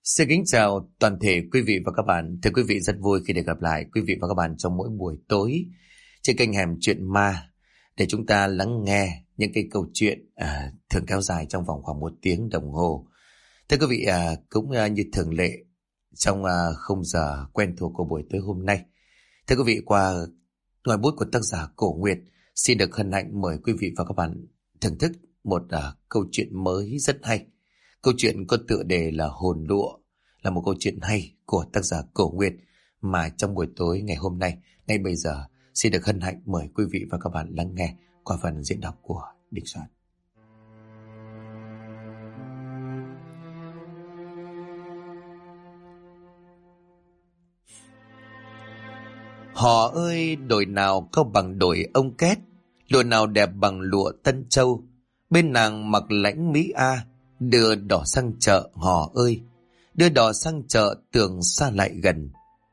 Xin kính chào toàn thể quý vị và các bạn. Thưa quý vị, rất vui khi được gặp lại quý vị và các bạn trong mỗi buổi tối trên kênh Hẻm Chuyện Ma, để chúng ta lắng nghe những cái câu chuyện thường kéo dài trong vòng khoảng 1 tiếng đồng hồ. Thưa quý vị, cũng như thường lệ trong khung giờ quen thuộc của buổi tối hôm nay, thưa quý vị, qua ngòi bút của tác giả Cổ Nguyệt, xin được hân hạnh mời quý vị và các bạn thưởng thức một câu chuyện mới rất hay. Câu chuyện có tựa đề là Hồn Lụa, là một câu chuyện hay của tác giả Cổ Nguyệt mà trong buổi tối ngày hôm nay, ngay bây giờ, xin được hân hạnh mời quý vị và các bạn lắng nghe qua phần diễn đọc của Đình Soạn. Họ ơi, đồi nào có bằng đồi ông Két, lụa nào đẹp bằng lụa Tân Châu. Bên nàng mặc lãnh Mỹ A, đưa đỏ sang chợ họ ơi, đưa đỏ sang chợ tưởng xa lại gần.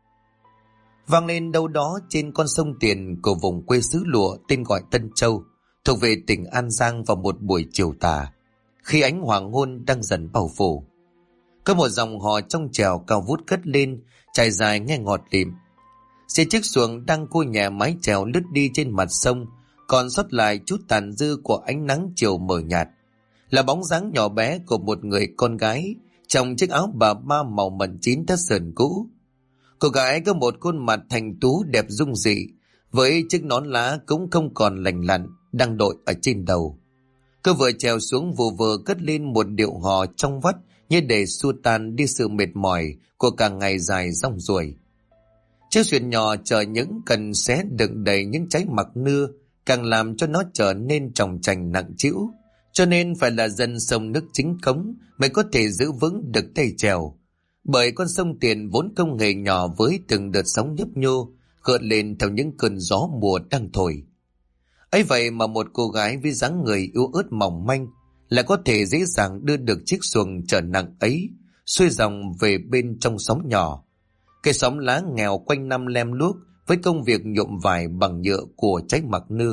Vang lên đâu đó trên con sông Tiền của vùng quê xứ lụa tên gọi Tân Châu, thuộc về tỉnh An Giang vào một buổi chiều tà, khi ánh hoàng hôn đang dần bao phủ. Có một dòng hò trong trèo cao vút cất lên, trải dài nghe ngọt lịm. Xe chiếc xuồng đang cua nhẹ mái chèo lướt đi trên mặt sông, còn sót lại chút tàn dư của ánh nắng chiều mờ nhạt, là bóng dáng nhỏ bé của một người con gái trong chiếc áo bà ba màu mận chín thắt sườn cũ. Cô gái có một khuôn mặt thành tú đẹp dung dị, với chiếc nón lá cũng không còn lành lặn đang đội ở trên đầu. Cô vừa trèo xuống vừa cất lên một điệu hò trong vắt, như để xua tan đi sự mệt mỏi của cả ngày dài rong ruổi. Chiếc thuyền nhỏ chở những cần xé đựng đầy những trái mặc nưa, càng làm cho nó trở nên tròng trành nặng trĩu, cho nên phải là dân sông nước chính cống mới có thể giữ vững được tay chèo. Bởi con sông Tiền vốn không hề nhỏ, với từng đợt sóng nhấp nhô gợn lên theo những cơn gió mùa đang thổi. Ấy vậy mà một cô gái với dáng người yếu ớt mỏng manh là có thể dễ dàng đưa được chiếc xuồng chở nặng ấy xuôi dòng về bên trong xóm nhỏ. Cái xóm lá nghèo quanh năm lem luốc với công việc nhuộm vải bằng nhựa của trái mặc nưa,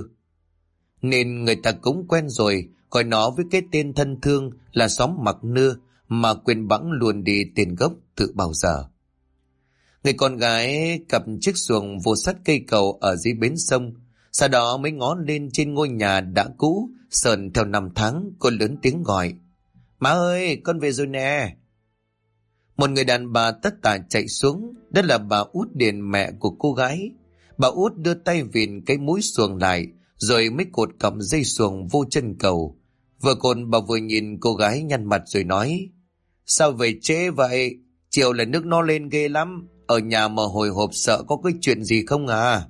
nên người ta cũng quen rồi gọi nó với cái tên thân thương là xóm mặc nưa, mà quên bẵng luôn đi tiền gốc từ bao giờ. Người con gái cặp chiếc xuồng vô sát cây cầu ở dưới bến sông, sau đó mới ngó lên trên ngôi nhà đã cũ sờn theo năm tháng. Cô lớn tiếng gọi: "Má ơi, con về rồi nè." Một người đàn bà tất tả chạy xuống, đó là bà Út Điền, mẹ của cô gái. Bà Út đưa tay vịn cái mũi xuồng lại, rồi mới cột cặp dây xuồng vô chân cầu. Vừa cột bà vừa nhìn cô gái nhăn mặt rồi nói: "Sao về trễ vậy? Chiều là nước nó lên ghê lắm. Ở nhà mà hồi hộp sợ có cái chuyện gì không à?"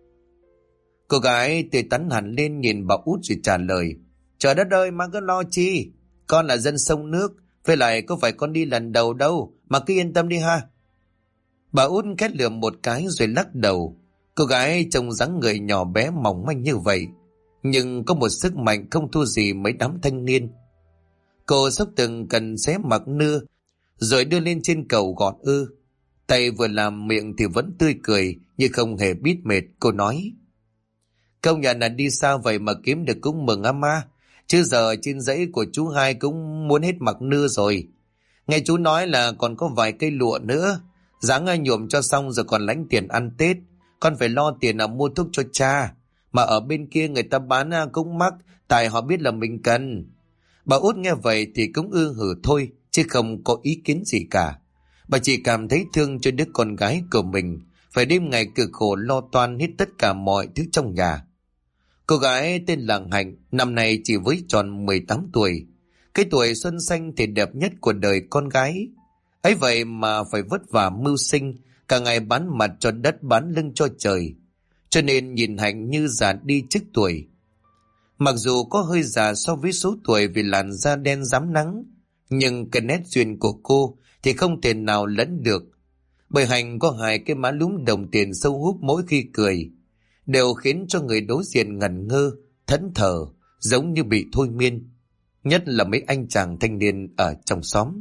Cô gái tươi tắn hẳn lên nhìn bà Út rồi trả lời: "Trời đất ơi, má cứ lo chi? Con là dân sông nước, với lại có phải con đi lần đầu đâu, mà cứ yên tâm đi ha." Bà Út khét lườm một cái rồi lắc đầu. Cô gái trông dáng người nhỏ bé mỏng manh như vậy, nhưng có một sức mạnh không thua gì mấy đám thanh niên. Cô xốc từng cần xé mặc nưa rồi đưa lên trên cầu gọt tay vừa làm miệng thì vẫn tươi cười như không hề biết mệt. Cô nói: "Công nhận là đi xa vậy mà kiếm được cũng mừng á ma. Chứ giờ trên dãy của chú hai cũng muốn hết mặc nưa rồi. Nghe chú nói là còn có vài cây lụa nữa. Ráng nhuộm cho xong rồi còn lãnh tiền ăn Tết. Con phải lo tiền mua thuốc cho cha. Mà ở bên kia người ta bán cũng mắc, tại họ biết là mình cần." Bà Út nghe vậy thì cũng hử thôi, chứ không có ý kiến gì cả. Bà chỉ cảm thấy thương cho đứa con gái của mình, phải đêm ngày cực khổ lo toan hết tất cả mọi thứ trong nhà. Cô gái tên là Hạnh, năm nay chỉ với tròn 18 tuổi. Cái tuổi xuân xanh thì đẹp nhất của đời con gái. Ấy vậy mà phải vất vả mưu sinh, cả ngày bán mặt cho đất bán lưng cho trời. Cho nên nhìn Hạnh như già đi trước tuổi. Mặc dù có hơi già so với số tuổi vì làn da đen rám nắng, nhưng cái nét duyên của cô thì không thể nào lẫn được. Bởi Hạnh có hai cái má lúm đồng tiền sâu húp mỗi khi cười, đều khiến cho người đối diện ngẩn ngơ, thẫn thờ, giống như bị thôi miên. Nhất là mấy anh chàng thanh niên ở trong xóm.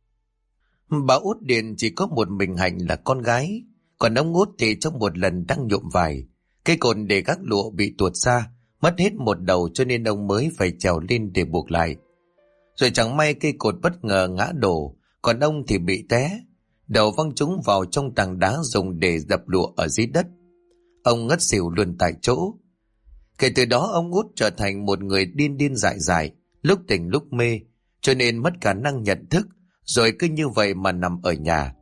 Bà Út Điền chỉ có một mình Hạnh là con gái, còn ông Út thì trong một lần đang nhuộm vải, cây cồn để gác lụa bị tuột ra, mất hết một đầu, cho nên ông mới phải trèo lên để buộc lại. Rồi chẳng may cây cột bất ngờ ngã đổ, còn ông thì bị té, đầu văng trúng vào trong tảng đá dùng để dập lụa ở dưới đất. Ông ngất xỉu luôn tại chỗ. Kể từ đó ông Út trở thành một người điên điên dại dại, lúc tỉnh lúc mê, cho nên mất khả năng nhận thức, rồi cứ như vậy mà nằm ở nhà.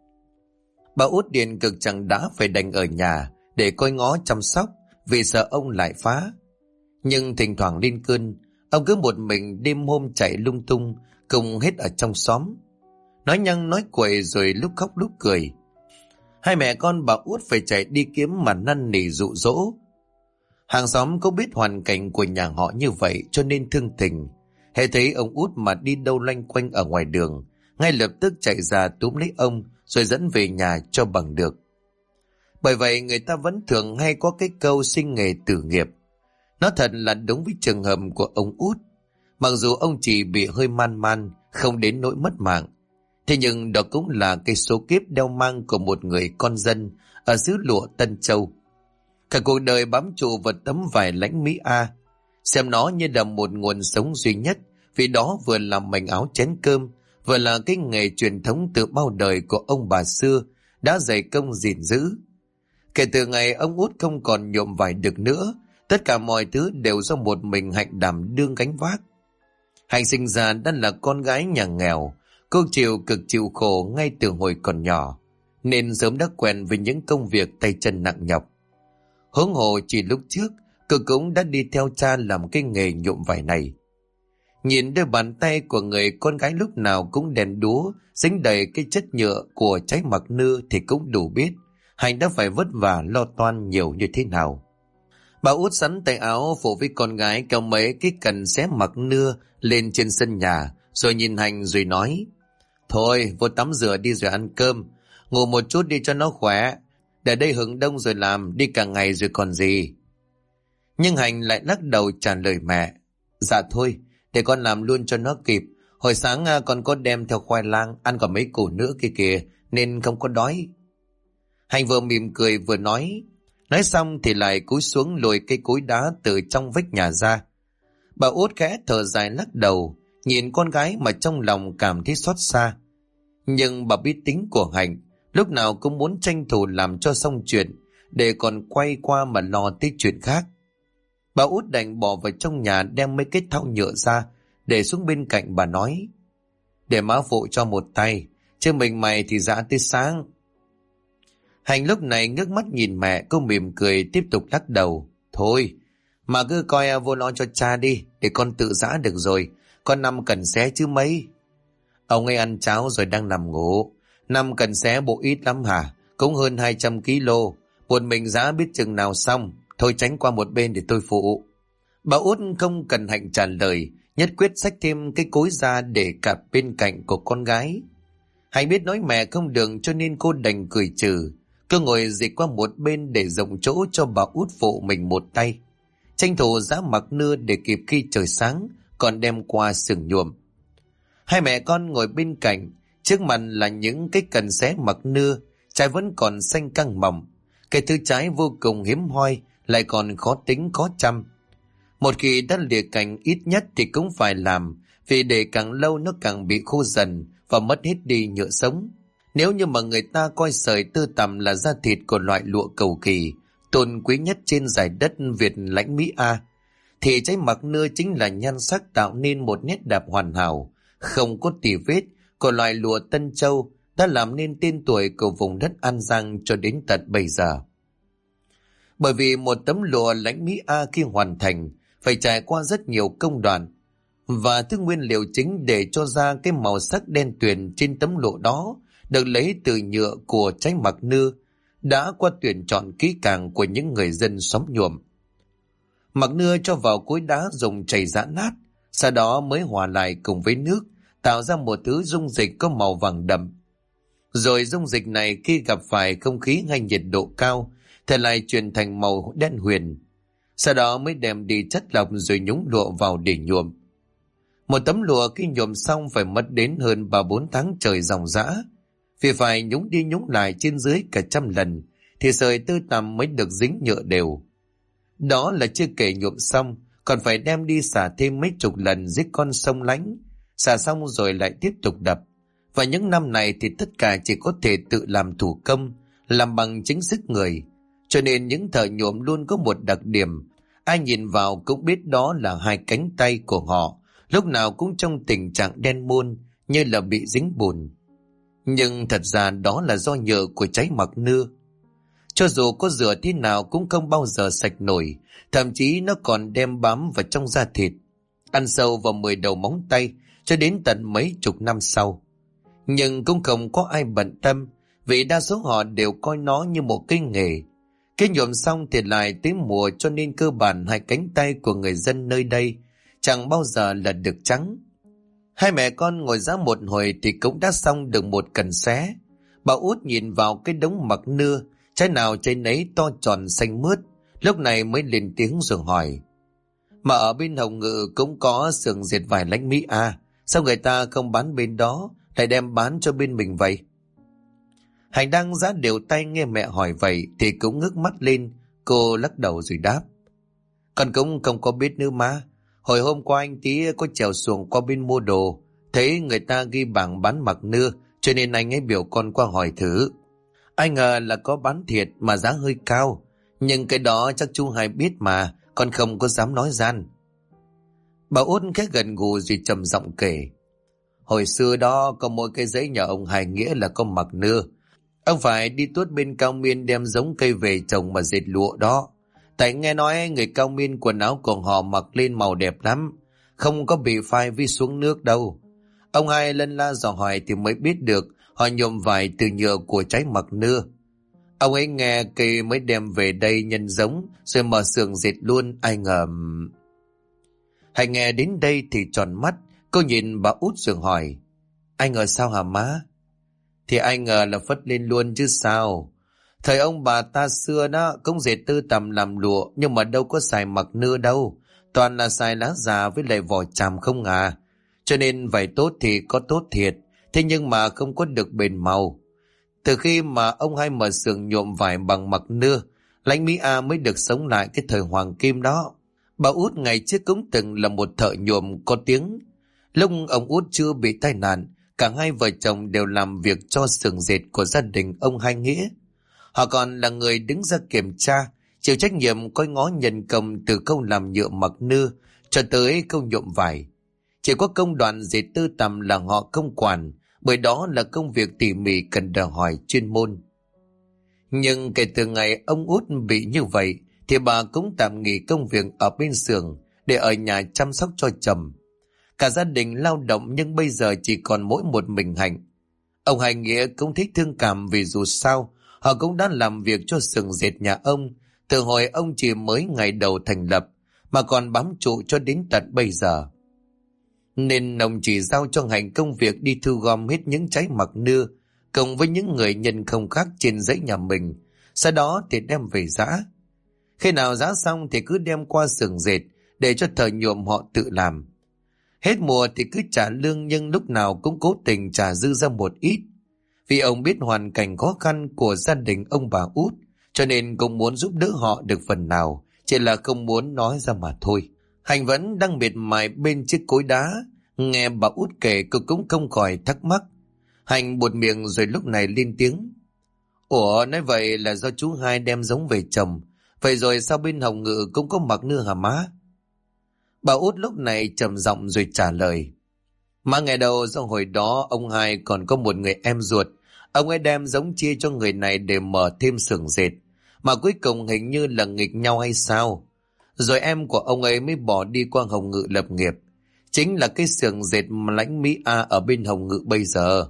Bà Út điền cực chẳng đã phải đành ở nhà để coi ngó chăm sóc vì sợ ông lại phá. Nhưng thỉnh thoảng lên cơn, ông cứ một mình đêm hôm chạy lung tung cùng hết ở trong xóm, nói nhăng nói quậy rồi lúc khóc lúc cười. Hai mẹ con bà Út phải chạy đi kiếm mà năn nỉ dụ dỗ. Hàng xóm cũng biết hoàn cảnh của nhà họ như vậy cho nên thương tình. Hễ thấy ông Út mà đi đâu loanh quanh ở ngoài đường, ngay lập tức chạy ra túm lấy ông rồi dẫn về nhà cho bằng được. Bởi vậy người ta vẫn thường hay có cái câu sinh nghề tử nghiệp. Nó thật là đúng với trường hợp của ông Út. Mặc dù ông chỉ bị hơi man man, không đến nỗi mất mạng, thế nhưng đó cũng là cái số kiếp đeo mang của một người con dân ở xứ lụa Tân Châu. Cả cuộc đời bám trụ vào tấm vải lãnh Mỹ A, xem nó như là một nguồn sống duy nhất, vì đó vừa là mảnh áo chén cơm, vừa là cái nghề truyền thống từ bao đời của ông bà xưa đã dày công gìn giữ. Kể từ ngày ông Út không còn nhuộm vải được nữa, tất cả mọi thứ đều do một mình Hạnh đảm đương gánh vác. Hạnh sinh ra đã là con gái nhà nghèo, cô cực chịu khổ ngay từ hồi còn nhỏ, nên sớm đã quen với những công việc tay chân nặng nhọc. Huống hồ chỉ lúc trước, cô cũng đã đi theo cha làm cái nghề nhuộm vải này. Nhìn đôi bàn tay của người con gái lúc nào cũng đèn đúa, dính đầy cái chất nhựa của trái mặc nưa thì cũng đủ biết Hạnh đã phải vất vả lo toan nhiều như thế nào. Bà Út sắn tay áo phụ với con gái kéo mấy cái cần xé mặc nưa lên trên sân nhà, rồi nhìn Hạnh rồi nói: Thôi vô tắm rửa đi rồi ăn cơm, ngủ một chút đi cho nó khỏe, để đây hừng đông rồi làm, đi cả ngày rồi còn gì. Nhưng Hạnh lại lắc đầu trả lời mẹ: Dạ thôi, để con làm luôn cho nó kịp, hồi sáng con có đem theo khoai lang, ăn còn mấy củ nữa kia kìa, nên không có đói. Hạnh vừa mỉm cười vừa nói xong thì lại cúi xuống lùi cây cối đá từ trong vách nhà ra. Bà Út khẽ thở dài lắc đầu, nhìn con gái mà trong lòng cảm thấy xót xa. Nhưng bà biết tính của Hạnh, lúc nào cũng muốn tranh thủ làm cho xong chuyện, để còn quay qua mà lo tới chuyện khác. Bà Út đành bỏ vào trong nhà đem mấy cái thau nhựa ra, để xuống bên cạnh bà nói: Để má phụ cho một tay, chứ mình mày thì dã tới sáng. Hạnh lúc này ngước mắt nhìn mẹ, cô mỉm cười tiếp tục lắc đầu: Thôi, mà cứ coi vô lo cho cha đi, để con tự dã được rồi, con Năm cần xé chứ mấy. Ông ấy ăn cháo rồi đang nằm ngủ. Năm cần xé bộ ít lắm hả? Cũng hơn 200 kg, một mình dã biết chừng nào xong. Thôi tránh qua một bên để tôi phụ. Bà Út không cần Hạnh trả lời, nhất quyết xách thêm cái cối ra để cặp bên cạnh của con gái. Hạnh biết nói mẹ không được cho nên cô đành cười trừ. Cô ngồi dịch qua một bên để rộng chỗ cho bà Út phụ mình một tay, tranh thủ giã mặc nưa để kịp khi trời sáng còn đem qua xưởng nhuộm. Hai mẹ con ngồi bên cạnh, trước mặt là những cái cần xé mặc nưa, trái vẫn còn xanh căng mỏng. Cái thứ trái vô cùng hiếm hoi, lại còn khó tính khó chăm. Một khi đã lìa cành ít nhất thì cũng phải làm, vì để càng lâu nó càng bị khô dần và mất hết đi nhựa sống. Nếu như mà người ta coi sợi tơ tằm là da thịt của loại lụa cầu kỳ, tôn quý nhất trên giải đất Việt lãnh Mỹ A, thì trái mặc nưa chính là nhan sắc tạo nên một nét đẹp hoàn hảo, không có tì vết của loại lụa Tân Châu đã làm nên tên tuổi của vùng đất An Giang cho đến tận bây giờ. Bởi vì một tấm lụa lãnh Mỹ A khi hoàn thành phải trải qua rất nhiều công đoạn, và thứ nguyên liệu chính để cho ra cái màu sắc đen tuyền trên tấm lụa đó được lấy từ nhựa của trái mặc nưa đã qua tuyển chọn kỹ càng của những người dân xóm nhuộm. Mặc nưa cho vào cối đá dùng chày giã nát, sau đó mới hòa lại cùng với nước, tạo ra một thứ dung dịch có màu vàng đậm. Rồi dung dịch này khi gặp phải không khí hay nhiệt độ cao thì lại chuyển thành màu đen huyền. Sau đó mới đem đi chất lọc rồi nhúng lụa vào để nhuộm. Một tấm lụa khi nhuộm xong phải mất đến hơn 3-4 tháng trời ròng rã, vì phải nhúng đi nhúng lại trên dưới cả 100 lần thì sợi tơ tằm mới được dính nhựa đều. Đó là chưa kể nhuộm xong còn phải đem đi xả thêm mấy chục lần dưới con sông Lánh, xả xong rồi lại tiếp tục đập. Và những năm này thì tất cả chỉ có thể tự làm thủ công, làm bằng chính sức người. Cho nên những thợ nhuộm luôn có một đặc điểm, ai nhìn vào cũng biết đó là hai cánh tay của họ, lúc nào cũng trong tình trạng đen muôn như là bị dính bùn. Nhưng thật ra đó là do nhựa của trái mặc nưa. Cho dù có rửa thế nào cũng không bao giờ sạch nổi, thậm chí nó còn đem bám vào trong da thịt, ăn sâu vào 10 đầu móng tay cho đến tận mấy chục năm sau. Nhưng cũng không có ai bận tâm, vì đa số họ đều coi nó như một cái nghề. Cái nhuộm xong thì lại tới mùa, cho nên cơ bản hai cánh tay của người dân nơi đây chẳng bao giờ là được trắng. Hai mẹ con ngồi ra một hồi thì cũng đã xong được một cần xé. Bà Út nhìn vào cái đống mặc nưa, trái nào trái nấy to tròn xanh mướt, lúc này mới lên tiếng rồi hỏi: Mà ở bên Hồng Ngự cũng có xưởng dệt vải Lãnh Mỹ à? Sao người ta không bán bên đó, lại đem bán cho bên mình vậy? Hành đang giã đều tay nghe mẹ hỏi vậy thì cũng ngước mắt lên. Cô lắc đầu rồi đáp: Con cũng không có biết nữa má. Hồi hôm qua anh tí có trèo xuồng qua bên mua đồ, thấy người ta ghi bảng bán mặc nưa, cho nên anh ấy biểu con qua hỏi thử. Ai ngờ là có bán thiệt mà giá hơi cao, nhưng cái đó chắc chú Hai biết mà, con không có dám nói gian. Bà Út khẽ gần gù rồi trầm giọng kể: Hồi xưa đó có mỗi cái dãy nhà ông Hai Nghĩa là có mặc nưa. Ông phải đi tuốt bên Cao Miên đem giống cây về trồng mà dệt lụa đó. Tại nghe nói người Cao Miên quần áo của họ mặc lên màu đẹp lắm, không có bị phai vi xuống nước đâu. Ông Hai lân la dò hỏi thì mới biết được họ nhuộm vải từ nhựa của trái mặc nưa. Ông ấy nghe cây mới đem về đây nhân giống rồi mở xưởng dệt luôn, ai ngờ. Hay nghe đến đây thì tròn mắt, cô nhìn bà Út rồi hỏi: Ai ngờ sao hả má? Thì ai ngờ là phất lên luôn chứ sao. Thời ông bà ta xưa đó cũng dệt tơ tằm làm lụa, nhưng mà đâu có xài mặc nưa đâu, toàn là xài lá già với lại vỏ tràm không à. Cho nên vải tốt thì có tốt thiệt, thế nhưng mà không có được bền màu. Từ khi mà ông Hai mở xưởng nhuộm vải bằng mặc nưa, Lãnh Mỹ A mới được sống lại cái thời hoàng kim đó. Bà Út ngày trước cũng từng là một thợ nhuộm có tiếng. Lúc ông Út chưa bị tai nạn, cả hai vợ chồng đều làm việc cho xưởng dệt của gia đình ông Hai Nghĩa. Họ còn là người đứng ra kiểm tra, chịu trách nhiệm coi ngó nhân công từ khâu làm nhựa mặc nưa cho tới khâu nhuộm vải. Chỉ có công đoạn dệt tơ tằm là họ không quản, bởi đó là công việc tỉ mỉ cần đòi hỏi chuyên môn. Nhưng kể từ ngày ông Út bị như vậy thì bà cũng tạm nghỉ công việc ở bên xưởng để ở nhà chăm sóc cho chồng. Cả gia đình lao động nhưng bây giờ chỉ còn mỗi một mình Hạnh. Ông Hai Nghĩa cũng thích thương cảm, vì dù sao họ cũng đã làm việc cho xưởng dệt nhà ông từ hồi ông chỉ mới ngày đầu thành lập, mà còn bám trụ cho đến tận bây giờ. Nên ông chỉ giao cho Hạnh công việc đi thu gom hết những trái mặc nưa cùng với những người nhân không khác trên dãy nhà mình, sau đó thì đem về giã. Khi nào giã xong thì cứ đem qua xưởng dệt để cho thợ nhuộm họ tự làm. Hết mùa thì cứ trả lương, nhưng lúc nào cũng cố tình trả dư ra một ít. Vì ông biết hoàn cảnh khó khăn của gia đình ông bà Út, cho nên cũng muốn giúp đỡ họ được phần nào, chỉ là không muốn nói ra mà thôi. Hành vẫn đang miệt mài bên chiếc cối đá, nghe bà Út kể cô cũng không khỏi thắc mắc. Hành buột miệng rồi lúc này lên tiếng: Ủa, nói vậy là do chú Hai đem giống về trồng, vậy rồi sao bên Hồng Ngự cũng có mặc nưa hả má? Bà Út lúc này trầm giọng rồi trả lời: Má nghe đâu, do hồi đó ông Hai còn có một người em ruột, ông ấy đem giống chia cho người này để mở thêm xưởng dệt, mà cuối cùng hình như là nghịch nhau hay sao. Rồi em của ông ấy mới bỏ đi qua Hồng Ngự lập nghiệp, chính là cái xưởng dệt Lãnh Mỹ A ở bên Hồng Ngự bây giờ.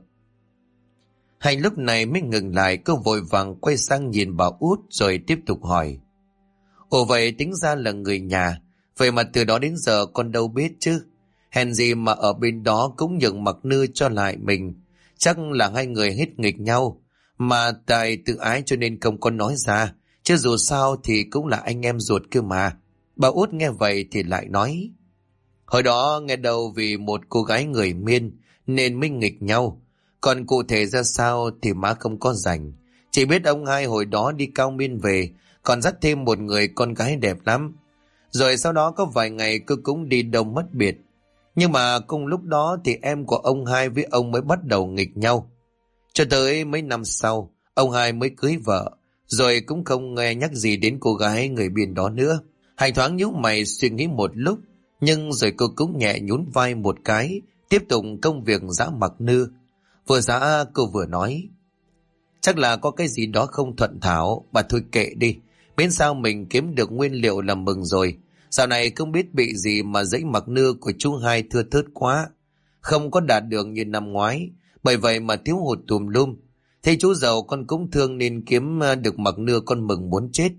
Hành lúc này mới ngừng lại, cô vội vàng quay sang nhìn bà Út rồi tiếp tục hỏi: Ồ, vậy tính ra là người nhà, vậy mà từ đó đến giờ con đâu biết chứ. Hèn gì mà ở bên đó cũng nhường mặc nưa cho lại mình. Chắc là hai người hết nghịch nhau, mà tại tự ái cho nên không có nói ra, chứ dù sao thì cũng là anh em ruột cơ mà. Bà Út nghe vậy thì lại nói: Hồi đó nghe đâu vì một cô gái người Miên nên mới nghịch nhau, còn cụ thể ra sao thì má không có rành. Chỉ biết ông Hai hồi đó đi Cao Miên về còn dắt thêm một người con gái đẹp lắm. Rồi sau đó có vài ngày cô cũng đi đâu mất biệt. Nhưng mà cùng lúc đó thì em của ông hai với ông mới bắt đầu nghịch nhau. Cho tới mấy năm sau, ông hai mới cưới vợ, rồi cũng không nghe nhắc gì đến cô gái người biển đó nữa. Hạnh thoáng nhíu mày suy nghĩ một lúc, nhưng rồi cô cũng nhẹ nhún vai một cái, tiếp tục công việc giã mặc nư. Vừa giã cô vừa nói, chắc là có cái gì đó không thuận thảo, bà thôi kệ đi. Miễn sao mình kiếm được nguyên liệu là mừng rồi. Dạo này không biết bị gì mà dãy mặc nưa của chú hai thưa thớt quá, không có đạt được như năm ngoái, bởi vậy mà thiếu hụt tùm lum. Thấy chú giàu con cũng thương nên kiếm được mặc nưa con mừng muốn chết.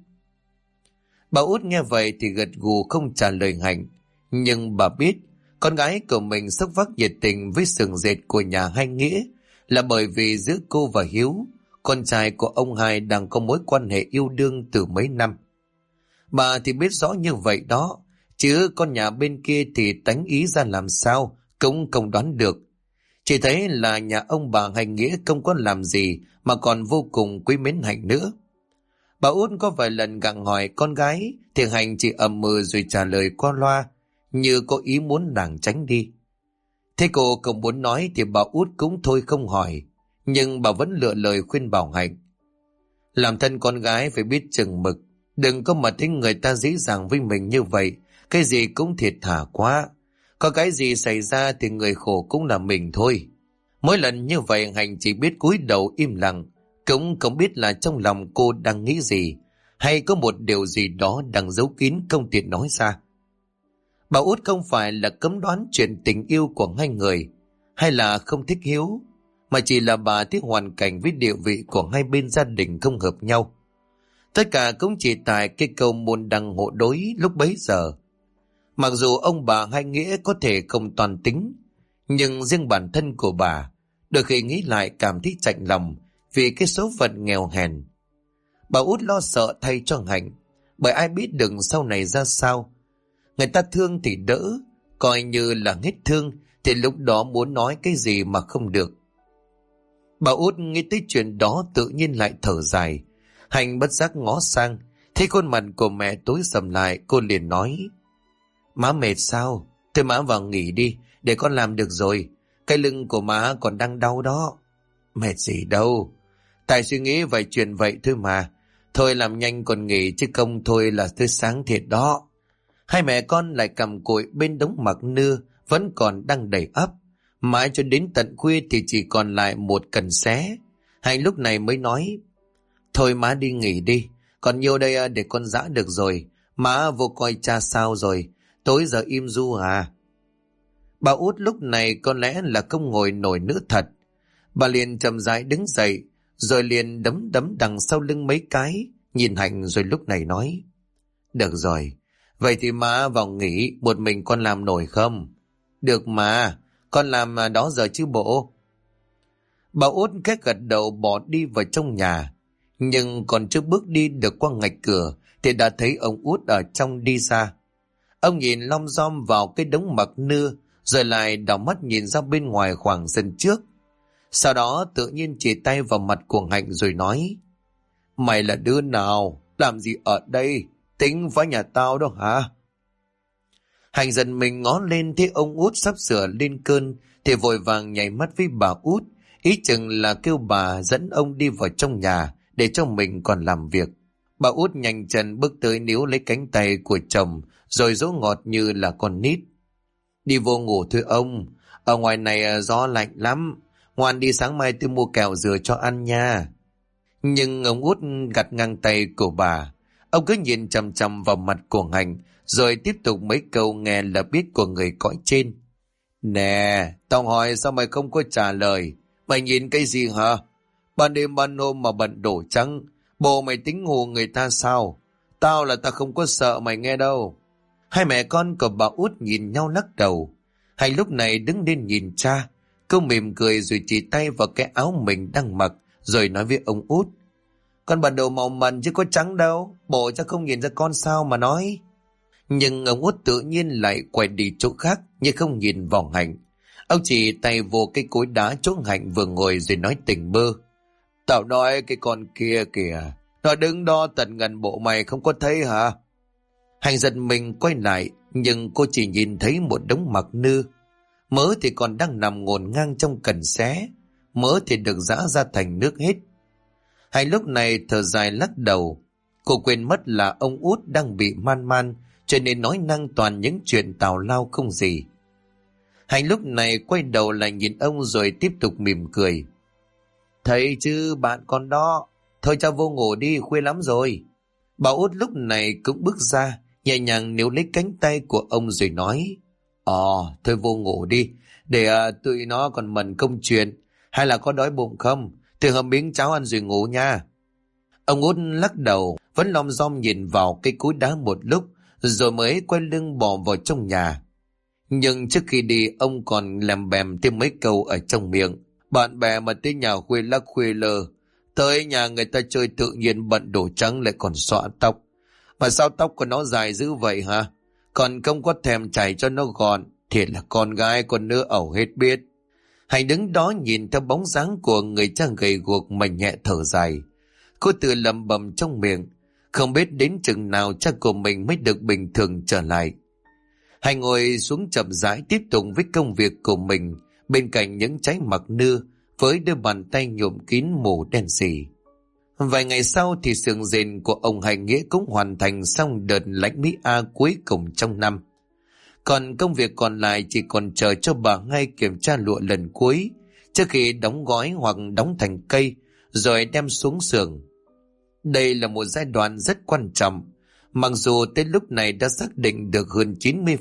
Bà út nghe vậy thì gật gù không trả lời Hạnh, nhưng bà biết con gái của mình xốc vác nhiệt tình với sừng dệt của nhà hai Nghĩa là bởi vì giữa cô và Hiếu, con trai của ông hai, đang có mối quan hệ yêu đương từ mấy năm. Bà thì biết rõ như vậy đó, chứ con nhà bên kia thì tánh ý ra làm sao cũng không đoán được. Chỉ thấy là nhà ông bà Hạnh Nghĩa không có làm gì mà còn vô cùng quý mến Hạnh nữa. Bà út có vài lần gặng hỏi con gái thì Hạnh chỉ ậm ừ rồi trả lời qua loa, như có ý muốn nàng tránh đi. Thế cô không muốn nói thì bà út cũng thôi không hỏi, nhưng bà vẫn lựa lời khuyên bảo Hạnh. Làm thân con gái phải biết chừng mực, đừng có mà thấy người ta dễ dàng với mình như vậy, cái gì cũng thiệt thà quá. Có cái gì xảy ra thì người khổ cũng là mình thôi. Mỗi lần như vậy Hạnh chỉ biết cúi đầu im lặng, cũng không biết là trong lòng cô đang nghĩ gì, hay có một điều gì đó đang giấu kín không tiện nói ra. Bà út không phải là cấm đoán chuyện tình yêu của hai người, hay là không thích Hiếu, mà chỉ là bà thích hoàn cảnh với địa vị của hai bên gia đình không hợp nhau. Tất cả cũng chỉ tại cái câu môn đăng hộ đối lúc bấy giờ. Mặc dù ông bà hai Nghĩa có thể không toàn tính, nhưng riêng bản thân của bà đôi khi nghĩ lại cảm thấy chạnh lòng vì cái số phận nghèo hèn. Bà út lo sợ thay cho Hạnh, bởi ai biết được sau này ra sao. Người ta thương thì đỡ, coi như là hết thương thì lúc đó muốn nói cái gì mà không được. Bà út nghĩ tới chuyện đó tự nhiên lại thở dài. Hạnh bất giác ngó sang, thấy khuôn mặt của mẹ tối sầm lại, cô liền nói, má mệt sao? Thôi má vào nghỉ đi, để con làm được rồi. Cái lưng của má còn đang đau đó. Mệt gì đâu, tại suy nghĩ vài chuyện vậy thôi mà. Thôi làm nhanh còn nghỉ, chứ không thôi là tới sáng thiệt đó. Hai mẹ con lại cầm cụi bên đống mặc nưa vẫn còn đang đầy ắp. Mãi cho đến tận khuya thì chỉ còn lại một cần xé. Hạnh lúc này mới nói, thôi má đi nghỉ đi, còn nhiêu đây để con giã được rồi. Má vô coi cha sao rồi, tối giờ im du à? Bà út lúc này có lẽ là không ngồi nổi nữa thật. Bà liền chậm rãi đứng dậy, rồi liền đấm đấm đằng sau lưng mấy cái, nhìn Hạnh rồi lúc này nói, được rồi, vậy thì má vào nghỉ, một mình con làm nổi không? Được mà, con làm đó giờ chứ bộ. Bà út khẽ gật đầu bỏ đi vào trong nhà, nhưng còn chưa bước đi được qua ngạch cửa thì đã thấy ông út ở trong đi ra. Ông nhìn lom rom vào cái đống mặc nưa, rồi lại đảo mắt nhìn ra bên ngoài khoảng sân trước. Sau đó tự nhiên chỉ tay vào mặt của Hạnh rồi nói, mày là đứa nào? Làm gì ở đây? Tính phá nhà tao đó hả? Hạnh giận mình ngó lên thấy ông út sắp sửa lên cơn thì vội vàng nhảy mắt với bà út, ý chừng là kêu bà dẫn ông đi vào trong nhà để cho mình còn làm việc. Bà út nhanh chân bước tới níu lấy cánh tay của chồng rồi dỗ ngọt như là con nít. Đi vô ngủ thôi ông, ở ngoài này gió lạnh lắm, ngoan đi, sáng mai tôi mua kẹo dừa cho ăn nha. Nhưng ông út gạt ngang tay của bà. Ông cứ nhìn chằm chằm vào mặt của Hạnh, rồi tiếp tục mấy câu nghe là biết của người cõi trên. Nè, tao hỏi sao mày không có trả lời? Mày nhìn cái gì hả? Ban đêm ban hôm mà bận đổ trắng, bộ mày tính hù người ta sao? Tao là tao không có sợ mày nghe đâu. Hai mẹ con của bà út nhìn nhau lắc đầu. Hạnh lúc này đứng lên nhìn cha, cô mỉm cười rồi chỉ tay vào cái áo mình đang mặc, rồi nói với ông út, con bản đồ màu mần chứ có trắng đâu, bộ chắc không nhìn ra con sao mà nói. Nhưng ông út tự nhiên lại quay đi chỗ khác, nhưng không nhìn vào Hạnh. Ông chỉ tay vô cái cối đá chỗ Hạnh vừa ngồi rồi nói tỉnh bơ, tao nói cái con kia kìa, nó đứng đó tận gần bộ mày không có thấy hả? Hạnh giật mình quay lại, nhưng cô chỉ nhìn thấy một đống mặc nưa. Mỡ thì còn đang nằm ngổn ngang trong cần xé, mỡ thì được giã ra thành nước hết. Hai lúc này thở dài lắc đầu. Cô quên mất là ông út đang bị man man, cho nên nói năng toàn những chuyện tào lao không gì. Hai lúc này quay đầu lại nhìn ông rồi tiếp tục mỉm cười. Thấy chứ bạn con đó, thôi cho vô ngủ đi, khuya lắm rồi. Bà út lúc này cũng bước ra, nhẹ nhàng níu lấy cánh tay của ông rồi nói. Thôi vô ngủ đi, để tụi nó còn mần công chuyện. Hay là có đói bụng không? Thì hầm miếng cháo ăn rồi ngủ nha. Ông út lắc đầu, vẫn lom rom nhìn vào cái cối đá một lúc, rồi mới quay lưng bỏ vào trong nhà. Nhưng trước khi đi, ông còn lèm bèm thêm mấy câu ở trong miệng. Bạn bè mà tới nhà khuya lắc khuya lơ, tới nhà người ta chơi tự nhiên bận đồ trắng lại còn xõa tóc. Mà sao tóc của nó dài dữ vậy hả? Còn không có thèm chải cho nó gọn, thiệt là con gái con nữa ẩu hết biết. Hành đứng đó nhìn theo bóng dáng của người cha gầy guộc mà nhẹ thở dài. Cô tự lẩm bẩm trong miệng, không biết đến chừng nào cha của mình mới được bình thường trở lại. Hành ngồi xuống chậm rãi tiếp tục với công việc của mình, bên cạnh những trái mặc nưa với đôi bàn tay nhuộm kín mù đen sì. Vài ngày sau thì xưởng rền của ông Hành Nghĩa cũng hoàn thành xong đợt lãnh Mỹ A cuối cùng trong năm. Còn công việc còn lại chỉ còn chờ cho bà Hai kiểm tra lụa lần cuối trước khi đóng gói hoặc đóng thành cây rồi đem xuống xưởng. Đây là một giai đoạn rất quan trọng, mặc dù tới lúc này đã xác định được hơn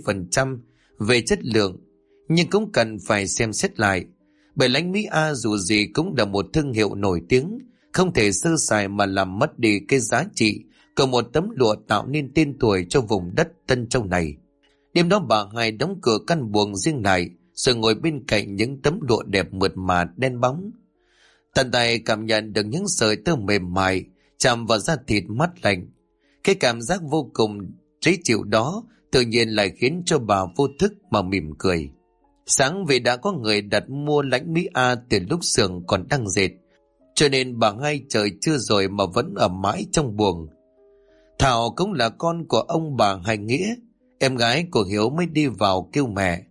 90% về chất lượng, nhưng cũng cần phải xem xét lại. Bởi lãnh Mỹ A dù gì cũng là một thương hiệu nổi tiếng, không thể sơ sài mà làm mất đi cái giá trị của một tấm lụa tạo nên tên tuổi cho vùng đất Tân Châu này. Đêm đó bà Hai đóng cửa căn buồng riêng lại, rồi ngồi bên cạnh những tấm lụa đẹp mượt mà đen bóng. Tận tay cảm nhận được những sợi tơ mềm mại chạm vào da thịt mát lạnh. Cái cảm giác vô cùng dễ chịu đó tự nhiên lại khiến cho bà vô thức mà mỉm cười. Sáng vì đã có người đặt mua lãnh Mỹ A từ lúc xưởng còn đang dệt, cho nên bà Hai trời chưa rồi mà vẫn ở mãi trong buồng. Thảo cũng là con của ông bà Hai Nghĩa, em gái của Hiếu mới đi vào kêu mẹ.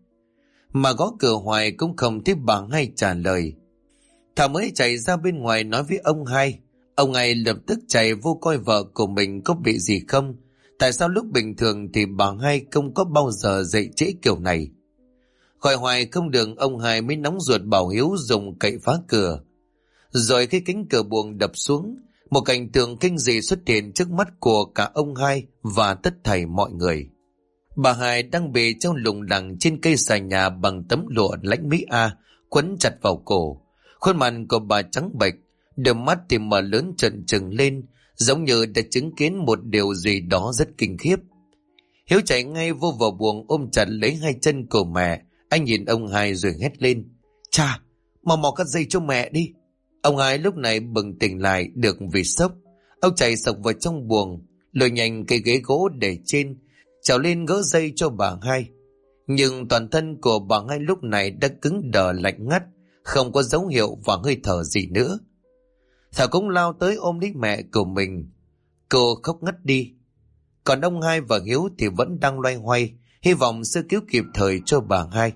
Mà gõ cửa hoài cũng không thấy bà Hai trả lời. Thảo mới chạy ra bên ngoài nói với ông Hai. Ông Hai lập tức chạy vô coi vợ của mình có bị gì không. Tại sao lúc bình thường thì bà Hai không có bao giờ dậy trễ kiểu này. Gọi hoài không được, ông Hai mới nóng ruột bảo Hiếu dùng cậy phá cửa. Rồi khi cánh cửa buồng đập xuống, một cảnh tượng kinh dị xuất hiện trước mắt của cả ông Hai và tất thảy mọi người. Bà Hai đang bị trong lùng lẳng trên cây xà nhà bằng tấm lụa lãnh Mỹ A quấn chặt vào cổ. Khuôn mặt của bà trắng bệch, đôi mắt thì mở lớn trợn trừng lên, giống như đã chứng kiến một điều gì đó rất kinh khiếp. Hiếu chạy ngay vô vào buồng ôm chặt lấy hai chân của mẹ. Anh nhìn ông Hai rồi hét lên. Cha, mau mò cắt dây cho mẹ đi. Ông Hai lúc này bừng tỉnh lại được vì sốc. Ông chạy sộc vào trong buồng, lôi nhanh cây ghế gỗ để trên, trèo lên gỡ dây cho bà Hai. Nhưng toàn thân của bà Hai lúc này đã cứng đờ lạnh ngắt, không có dấu hiệu và hơi thở gì nữa. Thảo cũng lao tới ôm lấy mẹ của mình. Cô khóc ngất đi. Còn ông Hai và Hiếu thì vẫn đang loay hoay, hy vọng sơ cứu kịp thời cho bà Hai.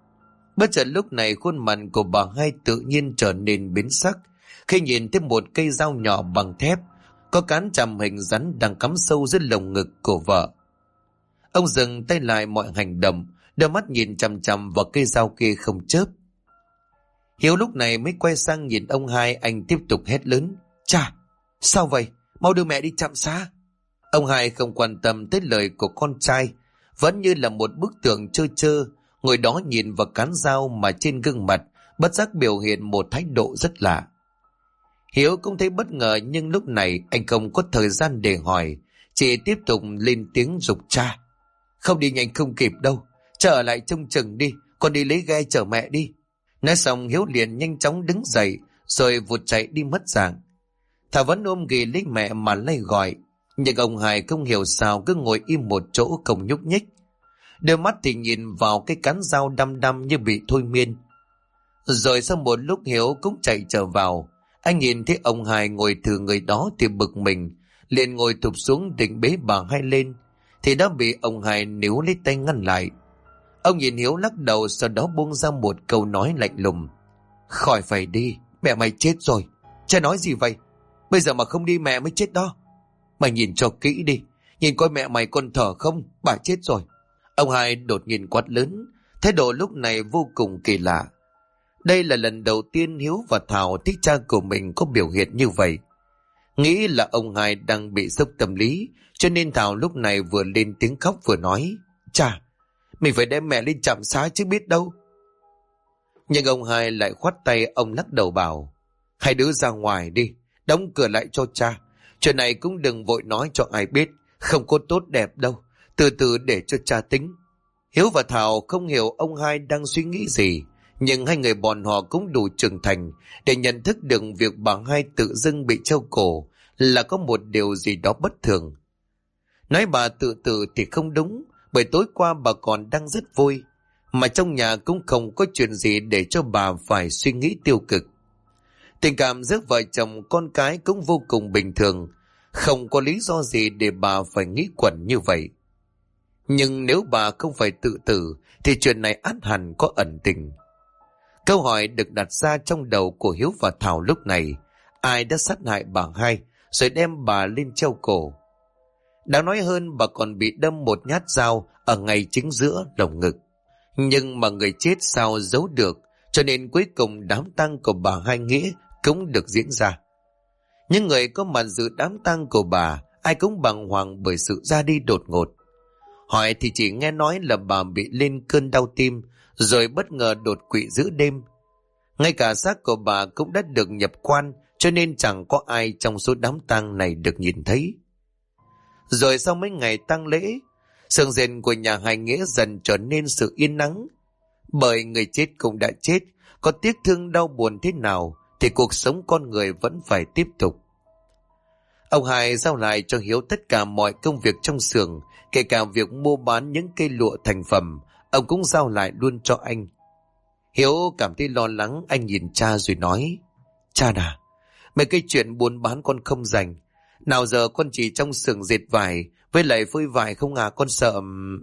Bất chợt lúc này khuôn mặt của bà Hai tự nhiên trở nên biến sắc khi nhìn thấy một cây dao nhỏ bằng thép có cán chằm hình rắn đang cắm sâu dưới lồng ngực của vợ. Ông dừng tay lại mọi hành động, đôi mắt nhìn chằm chằm vào cây dao kia không chớp. Hiếu lúc này mới quay sang nhìn ông Hai, anh tiếp tục hét lớn. Cha, sao vậy? Mau đưa mẹ đi chậm xa. Ông Hai không quan tâm tới lời của con trai, vẫn như là một bức tượng trơ trơ, ngồi đó nhìn vào cán dao mà trên gương mặt bất giác biểu hiện một thái độ rất lạ. Hiếu cũng thấy bất ngờ, nhưng lúc này anh không có thời gian để hỏi, chỉ tiếp tục lên tiếng giục cha. Không đi nhanh không kịp đâu, cha ở lại trông chừng đi, con đi lấy ghe chở mẹ đi. Nói xong Hiếu liền nhanh chóng đứng dậy rồi vụt chạy đi mất dạng. Thảo vẫn ôm ghì lấy mẹ mà lay gọi, nhưng ông Hai không hiểu sao cứ ngồi im một chỗ không nhúc nhích. Đôi mắt thì nhìn vào cái cán dao đăm đăm như bị thôi miên. Rồi sau một lúc Hiếu cũng chạy trở vào. Anh nhìn thấy ông Hai ngồi thử người đó thì bực mình, liền ngồi thụp xuống định bế bà Hai lên, thì đã bị ông Hai níu lấy tay ngăn lại. Ông nhìn Hiếu lắc đầu, sau đó buông ra một câu nói lạnh lùng. Khỏi phải đi, mẹ mày chết rồi. Cha nói gì vậy? Bây giờ mà không đi mẹ mới chết đó. Mày nhìn cho kỹ đi, nhìn coi mẹ mày còn thở không, bà chết rồi. Ông hai đột nhiên quát lớn, thái độ lúc này vô cùng kỳ lạ. Đây là lần đầu tiên Hiếu và Thảo thích cha của mình có biểu hiện như vậy. Nghĩ là ông hai đang bị sốc tâm lý, cho nên Thảo lúc này vừa lên tiếng khóc vừa nói. Cha, mình phải đem mẹ lên trạm xá chứ biết đâu. Nhưng ông hai lại khoát tay, ông lắc đầu bảo. Hai đứa ra ngoài đi, đóng cửa lại cho cha. Chuyện này cũng đừng vội nói cho ai biết, không có tốt đẹp đâu, từ từ để cho cha tính. Hiếu và Thảo không hiểu ông hai đang suy nghĩ gì, nhưng hai người bọn họ cũng đủ trưởng thành để nhận thức được việc bà hai tự dưng bị treo cổ là có một điều gì đó bất thường. Nói bà tự tử thì không đúng, bởi tối qua bà còn đang rất vui, mà trong nhà cũng không có chuyện gì để cho bà phải suy nghĩ tiêu cực. Tình cảm giữa vợ chồng con cái cũng vô cùng bình thường, không có lý do gì để bà phải nghĩ quẩn như vậy. Nhưng nếu bà không phải tự tử thì chuyện này ắt hẳn có ẩn tình. Câu hỏi được đặt ra trong đầu của Hiếu và Thảo lúc này: ai đã sát hại bà hai rồi đem bà lên treo cổ? Đáng nói hơn, bà còn bị đâm một nhát dao ở ngay chính giữa lồng ngực. Nhưng mà người chết sao giấu được, cho nên cuối cùng đám tang của bà hai Nghĩa cũng được diễn ra. Những người có mặt dự đám tang của bà ai cũng bàng hoàng bởi sự ra đi đột ngột. Hỏi thì chỉ nghe nói là bà bị lên cơn đau tim rồi bất ngờ đột quỵ giữa đêm. Ngay cả xác của bà cũng đã được nhập quan, cho nên chẳng có ai trong số đám tang này được nhìn thấy. Rồi sau mấy ngày tang lễ, sườn rền của nhà hai Nghĩa dần trở nên sự yên nắng. Bởi người chết cũng đã chết, có tiếc thương đau buồn thế nào thì cuộc sống con người vẫn phải tiếp tục. Ông hai giao lại cho Hiếu tất cả mọi công việc trong xưởng, kể cả việc mua bán những cây lụa thành phẩm, ông cũng giao lại luôn cho anh. Hiếu cảm thấy lo lắng, anh nhìn cha rồi nói: Cha à, mấy cái chuyện buôn bán con không rành. Nào giờ con chỉ trong xưởng dệt vải, với lại phơi vải không à, con sợ.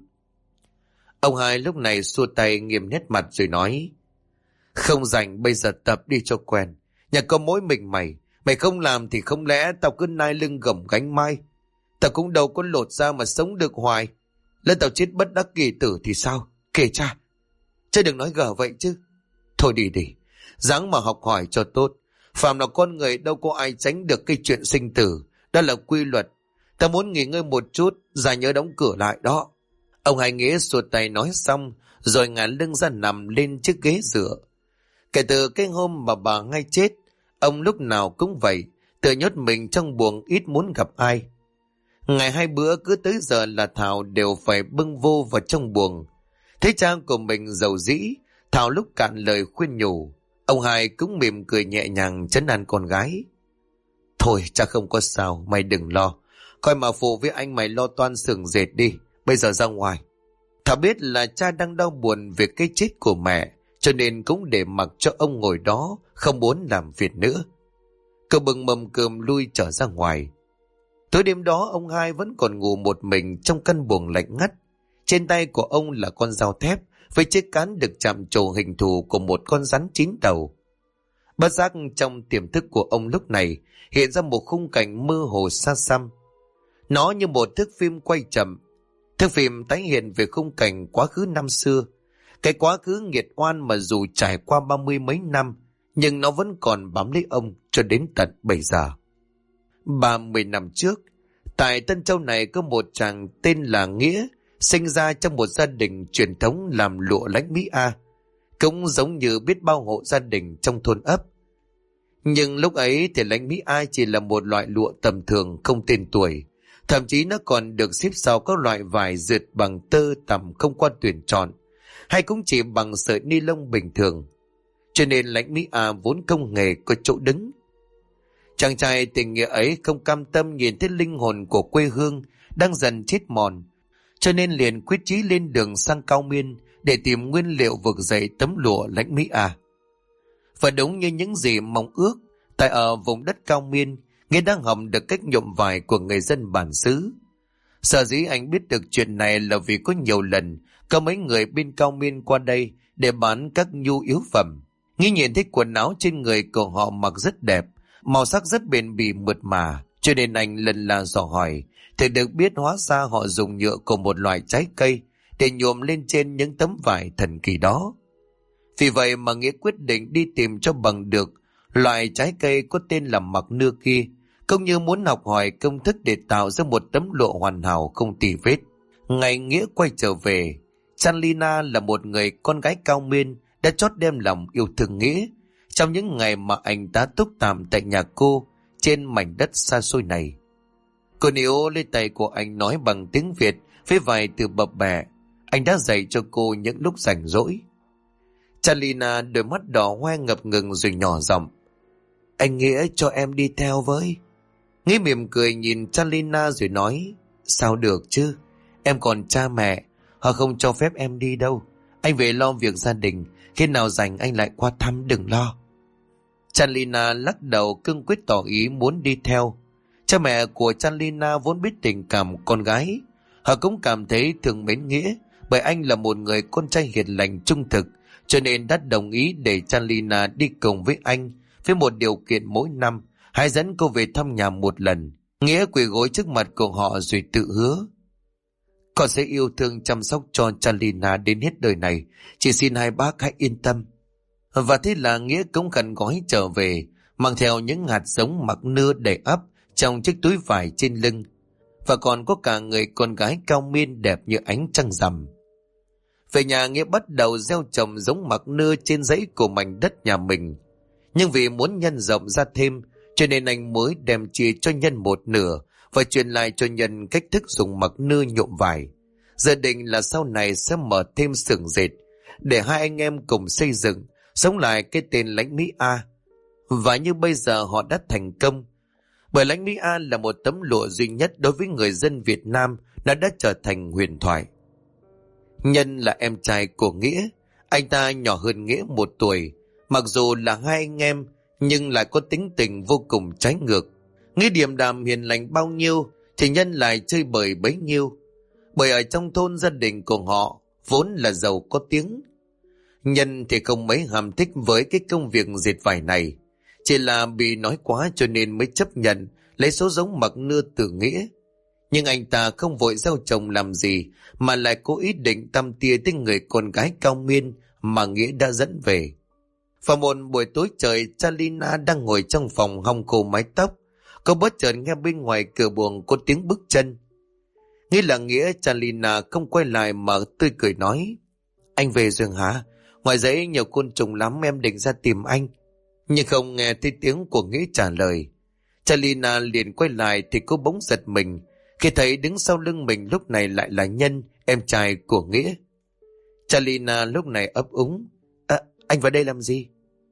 Ông hai lúc này xua tay nghiêm nét mặt rồi nói: Không rảnh, bây giờ tập đi cho quen. Nhà có mỗi mình mày, mày không làm thì không lẽ tao cứ nai lưng gồng gánh mai? Tao cũng đâu có lột ra mà sống được hoài. Lỡ tao chết bất đắc kỳ tử thì sao? Kể cha. Cha đừng nói gở vậy chứ. Thôi đi đi, ráng mà học hỏi cho tốt. Phàm là con người đâu có ai tránh được cái chuyện sinh tử. Đó là quy luật. Ta muốn nghỉ ngơi một chút, ra nhớ đóng cửa lại đó. Ông hai Nghĩa xua tay nói xong, rồi ngả lưng ra nằm lên chiếc ghế dựa. Kể từ cái hôm mà bà hai chết, ông lúc nào cũng vậy, tự nhốt mình trong buồng, ít muốn gặp ai. Ngày hai bữa cứ tới giờ là Thảo đều phải bưng vô vào trong buồng. Thấy cha của mình giàu dĩ, Thảo lúc cạn lời khuyên nhủ. Ông hai cũng mỉm cười nhẹ nhàng trấn an con gái. Thôi cha không có sao, mày đừng lo. Coi mà phụ với anh mày lo toan xưởng dệt đi, bây giờ ra ngoài. Thảo biết là cha đang đau buồn về cái chết của mẹ, cho nên cũng để mặc cho ông ngồi đó, không muốn làm phiền nữa. Cậu bưng mâm cơm lui trở ra ngoài. Tối đêm đó ông hai vẫn còn ngủ một mình trong căn buồng lạnh ngắt. Trên tay của ông là con dao thép với chiếc cán được chạm trổ hình thù của một con rắn 9 đầu. Bất giác trong tiềm thức của ông lúc này hiện ra một khung cảnh mơ hồ xa xăm. Nó như một thước phim quay chậm. Thước phim tái hiện về khung cảnh quá khứ năm xưa. Cái quá khứ nghiệt oan mà dù trải qua 30 mấy năm, nhưng nó vẫn còn bám lấy ông cho đến tận bây giờ. 30 năm trước, tại Tân Châu này có một chàng tên là Nghĩa, sinh ra trong một gia đình truyền thống làm lụa lánh Mỹ A, cũng giống như biết bao hộ gia đình trong thôn ấp. Nhưng lúc ấy thì lánh Mỹ A chỉ là một loại lụa tầm thường không tên tuổi, thậm chí nó còn được xếp sau các loại vải dệt bằng tơ tằm không qua tuyển chọn, hay cũng chỉ bằng sợi ni lông bình thường. Cho nên lãnh Mỹ A vốn không hề có chỗ đứng. Chàng trai tình nghĩa ấy không cam tâm nhìn thấy linh hồn của quê hương đang dần chết mòn, cho nên liền quyết chí lên đường sang Cao Miên để tìm nguyên liệu vực dậy tấm lụa lãnh Mỹ A. Và đúng như những gì mong ước, tại ở vùng đất Cao Miên, Nghĩa đang học được cách nhuộm vải của người dân bản xứ. Sở dĩ anh biết được chuyện này là vì có nhiều lần có mấy người bên Cao Miên qua đây để bán các nhu yếu phẩm. Nghĩ nhìn thấy quần áo trên người của họ mặc rất đẹp, màu sắc rất bền bỉ mượt mà, cho nên anh lần là dò hỏi, thì được biết hóa ra họ dùng nhựa của một loại trái cây để nhuộm lên trên những tấm vải thần kỳ đó. Vì vậy mà Nghĩa quyết định đi tìm cho bằng được loại trái cây có tên là mặc nưa kia, cũng như muốn học hỏi công thức để tạo ra một tấm lụa hoàn hảo không tì vết. Ngày Nghĩa quay trở về, Chanlina là một người con gái Cao Miên đã chót đem lòng yêu thương Nghĩa trong những ngày mà anh ta túc tạm tại nhà cô trên mảnh đất xa xôi này. Cô níu lấy tay của anh nói bằng tiếng Việt với vài từ bập bẹ anh đã dạy cho cô những lúc rảnh rỗi. Chanlina đôi mắt đỏ hoe ngập ngừng rồi nhỏ giọng, anh Nghĩa cho em đi theo với. Nghĩa mỉm cười nhìn Chanlina rồi nói, sao được chứ, em còn cha mẹ, họ không cho phép em đi đâu. Anh về lo việc gia đình, khi nào rảnh anh lại qua thăm, đừng lo. Chanlina lắc đầu cương quyết tỏ ý muốn đi theo. Cha mẹ của Chanlina vốn biết tình cảm con gái, họ cũng cảm thấy thương mến Nghĩa, bởi anh là một người con trai hiền lành trung thực, cho nên đã đồng ý để Chanlina đi cùng với anh, với một điều kiện mỗi năm hãy dẫn cô về thăm nhà một lần. Nghĩa quỳ gối trước mặt của họ rồi tự hứa, con sẽ yêu thương chăm sóc cho Chanlina đến hết đời này, chỉ xin hai bác hãy yên tâm. Và thế là Nghĩa cũng khăn gói trở về, mang theo những hạt giống mặc nưa đầy ắp trong chiếc túi vải trên lưng, và còn có cả người con gái Cao Miên đẹp như ánh trăng rằm. Về nhà, Nghĩa bắt đầu gieo trồng giống mặc nưa trên dãy của mảnh đất nhà mình, nhưng vì muốn nhân rộng ra thêm cho nên anh mới đem chia cho Nhân một nửa và truyền lại cho Nhân cách thức dùng mặc nưa nhuộm vải. Dự định là sau này sẽ mở thêm xưởng dệt để hai anh em cùng xây dựng, sống lại cái tên Lãnh Mỹ A. Và như bây giờ họ đã thành công, bởi Lãnh Mỹ A là một tấm lụa duy nhất đối với người dân Việt Nam, nó đã trở thành huyền thoại. Nhân là em trai của Nghĩa, anh ta nhỏ hơn Nghĩa 1 tuổi, mặc dù là hai anh em nhưng lại có tính tình vô cùng trái ngược. Nghĩa điềm đạm hiền lành bao nhiêu thì Nhân lại chơi bời bấy nhiêu, bởi ở trong thôn gia đình của họ vốn là giàu có tiếng. Nhân thì không mấy hàm thích với cái công việc dệt vải này, chỉ là bị nói quá cho nên mới chấp nhận lấy số giống mặc nưa từ Nghĩa. Nhưng anh ta không vội gieo trồng làm gì, mà lại cố ý định tăm tia tới người con gái Cao Miên mà Nghĩa đã dẫn về. Vào một buổi tối trời, Chanlina đang ngồi trong phòng hong khô mái tóc, cô bất chợt nghe bên ngoài cửa buồng có tiếng bước chân. Nghĩ là Nghĩa, Chanlina không quay lại mà tươi cười nói, anh về rồi hả? Ngoài dãy nhiều côn trùng lắm, em định ra tìm anh. Nhưng không nghe thấy tiếng của Nghĩa trả lời. Chanlina liền quay lại thì cô bỗng giật mình khi thấy đứng sau lưng mình lúc này lại là Nhân, em trai của Nghĩa. Chanlina lúc này ấp úng, anh vào đây làm gì?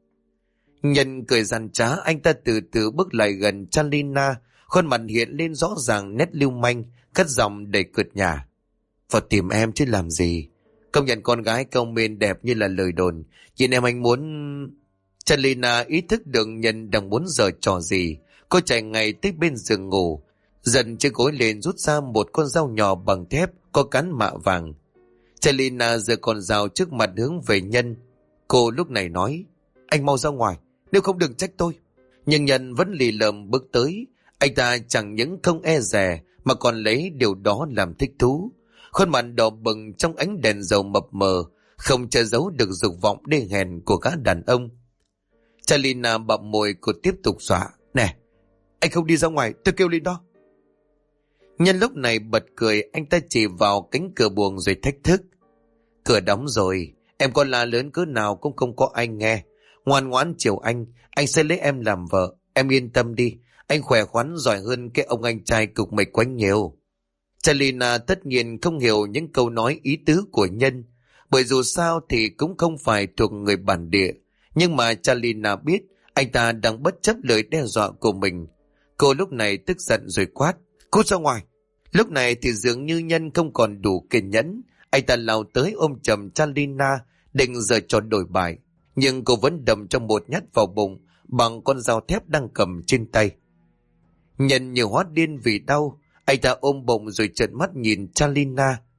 Nhân cười giàn trá, anh ta từ từ bước lại gần Chanlina, khuôn mặt hiện lên rõ ràng nét lưu manh, cất giọng đầy cợt nhả. Vào tìm em chứ làm gì? Công nhận con gái Cao Miên đẹp như là lời đồn, nhìn em anh muốn... Chanlina ý thức được Nhân đang muốn giở trò gì, cô chạy ngay tới bên giường ngủ, dần chiếc gối lên rút ra một con dao nhỏ bằng thép có cán mạ vàng. Chanlina giơ con dao trước mặt hướng về Nhân. Cô lúc này nói, anh mau ra ngoài, nếu không đừng trách tôi. Nhưng Nhân vẫn lì lợm bước tới, anh ta chẳng những không e dè mà còn lấy điều đó làm thích thú. Khuôn mặt đỏ bừng trong ánh đèn dầu mập mờ, không che giấu được dục vọng đê hèn của gã đàn ông. Chanlina bặm môi, cô tiếp tục dọa, nè, anh không đi ra ngoài, tôi kêu lên đó. Nhân lúc này bật cười, anh ta chỉ vào cánh cửa buồng rồi thách thức. Cửa đóng rồi, em con la lớn cỡ nào cũng không có anh nghe. Ngoan ngoãn chiều anh sẽ lấy em làm vợ. Em yên tâm đi, anh khỏe khoắn giỏi hơn cái ông anh trai cục mịch quánh nhiều. Chanlina tất nhiên không hiểu những câu nói ý tứ của Nhân, bởi dù sao thì cũng không phải thuộc người bản địa. Nhưng mà Chanlina biết anh ta đang bất chấp lời đe dọa của mình. Cô lúc này tức giận rồi quát, cút ra ngoài. Lúc này thì dường như Nhân không còn đủ kiên nhẫn, anh ta lao tới ôm chầm Chanlina định giở trò đổi bài, nhưng cô vẫn đâm trong một nhát vào bụng bằng con dao thép đang cầm trên tay. Nhân như hóa điên vì đau, anh ta ôm bụng rồi trợn mắt nhìn Chanlina.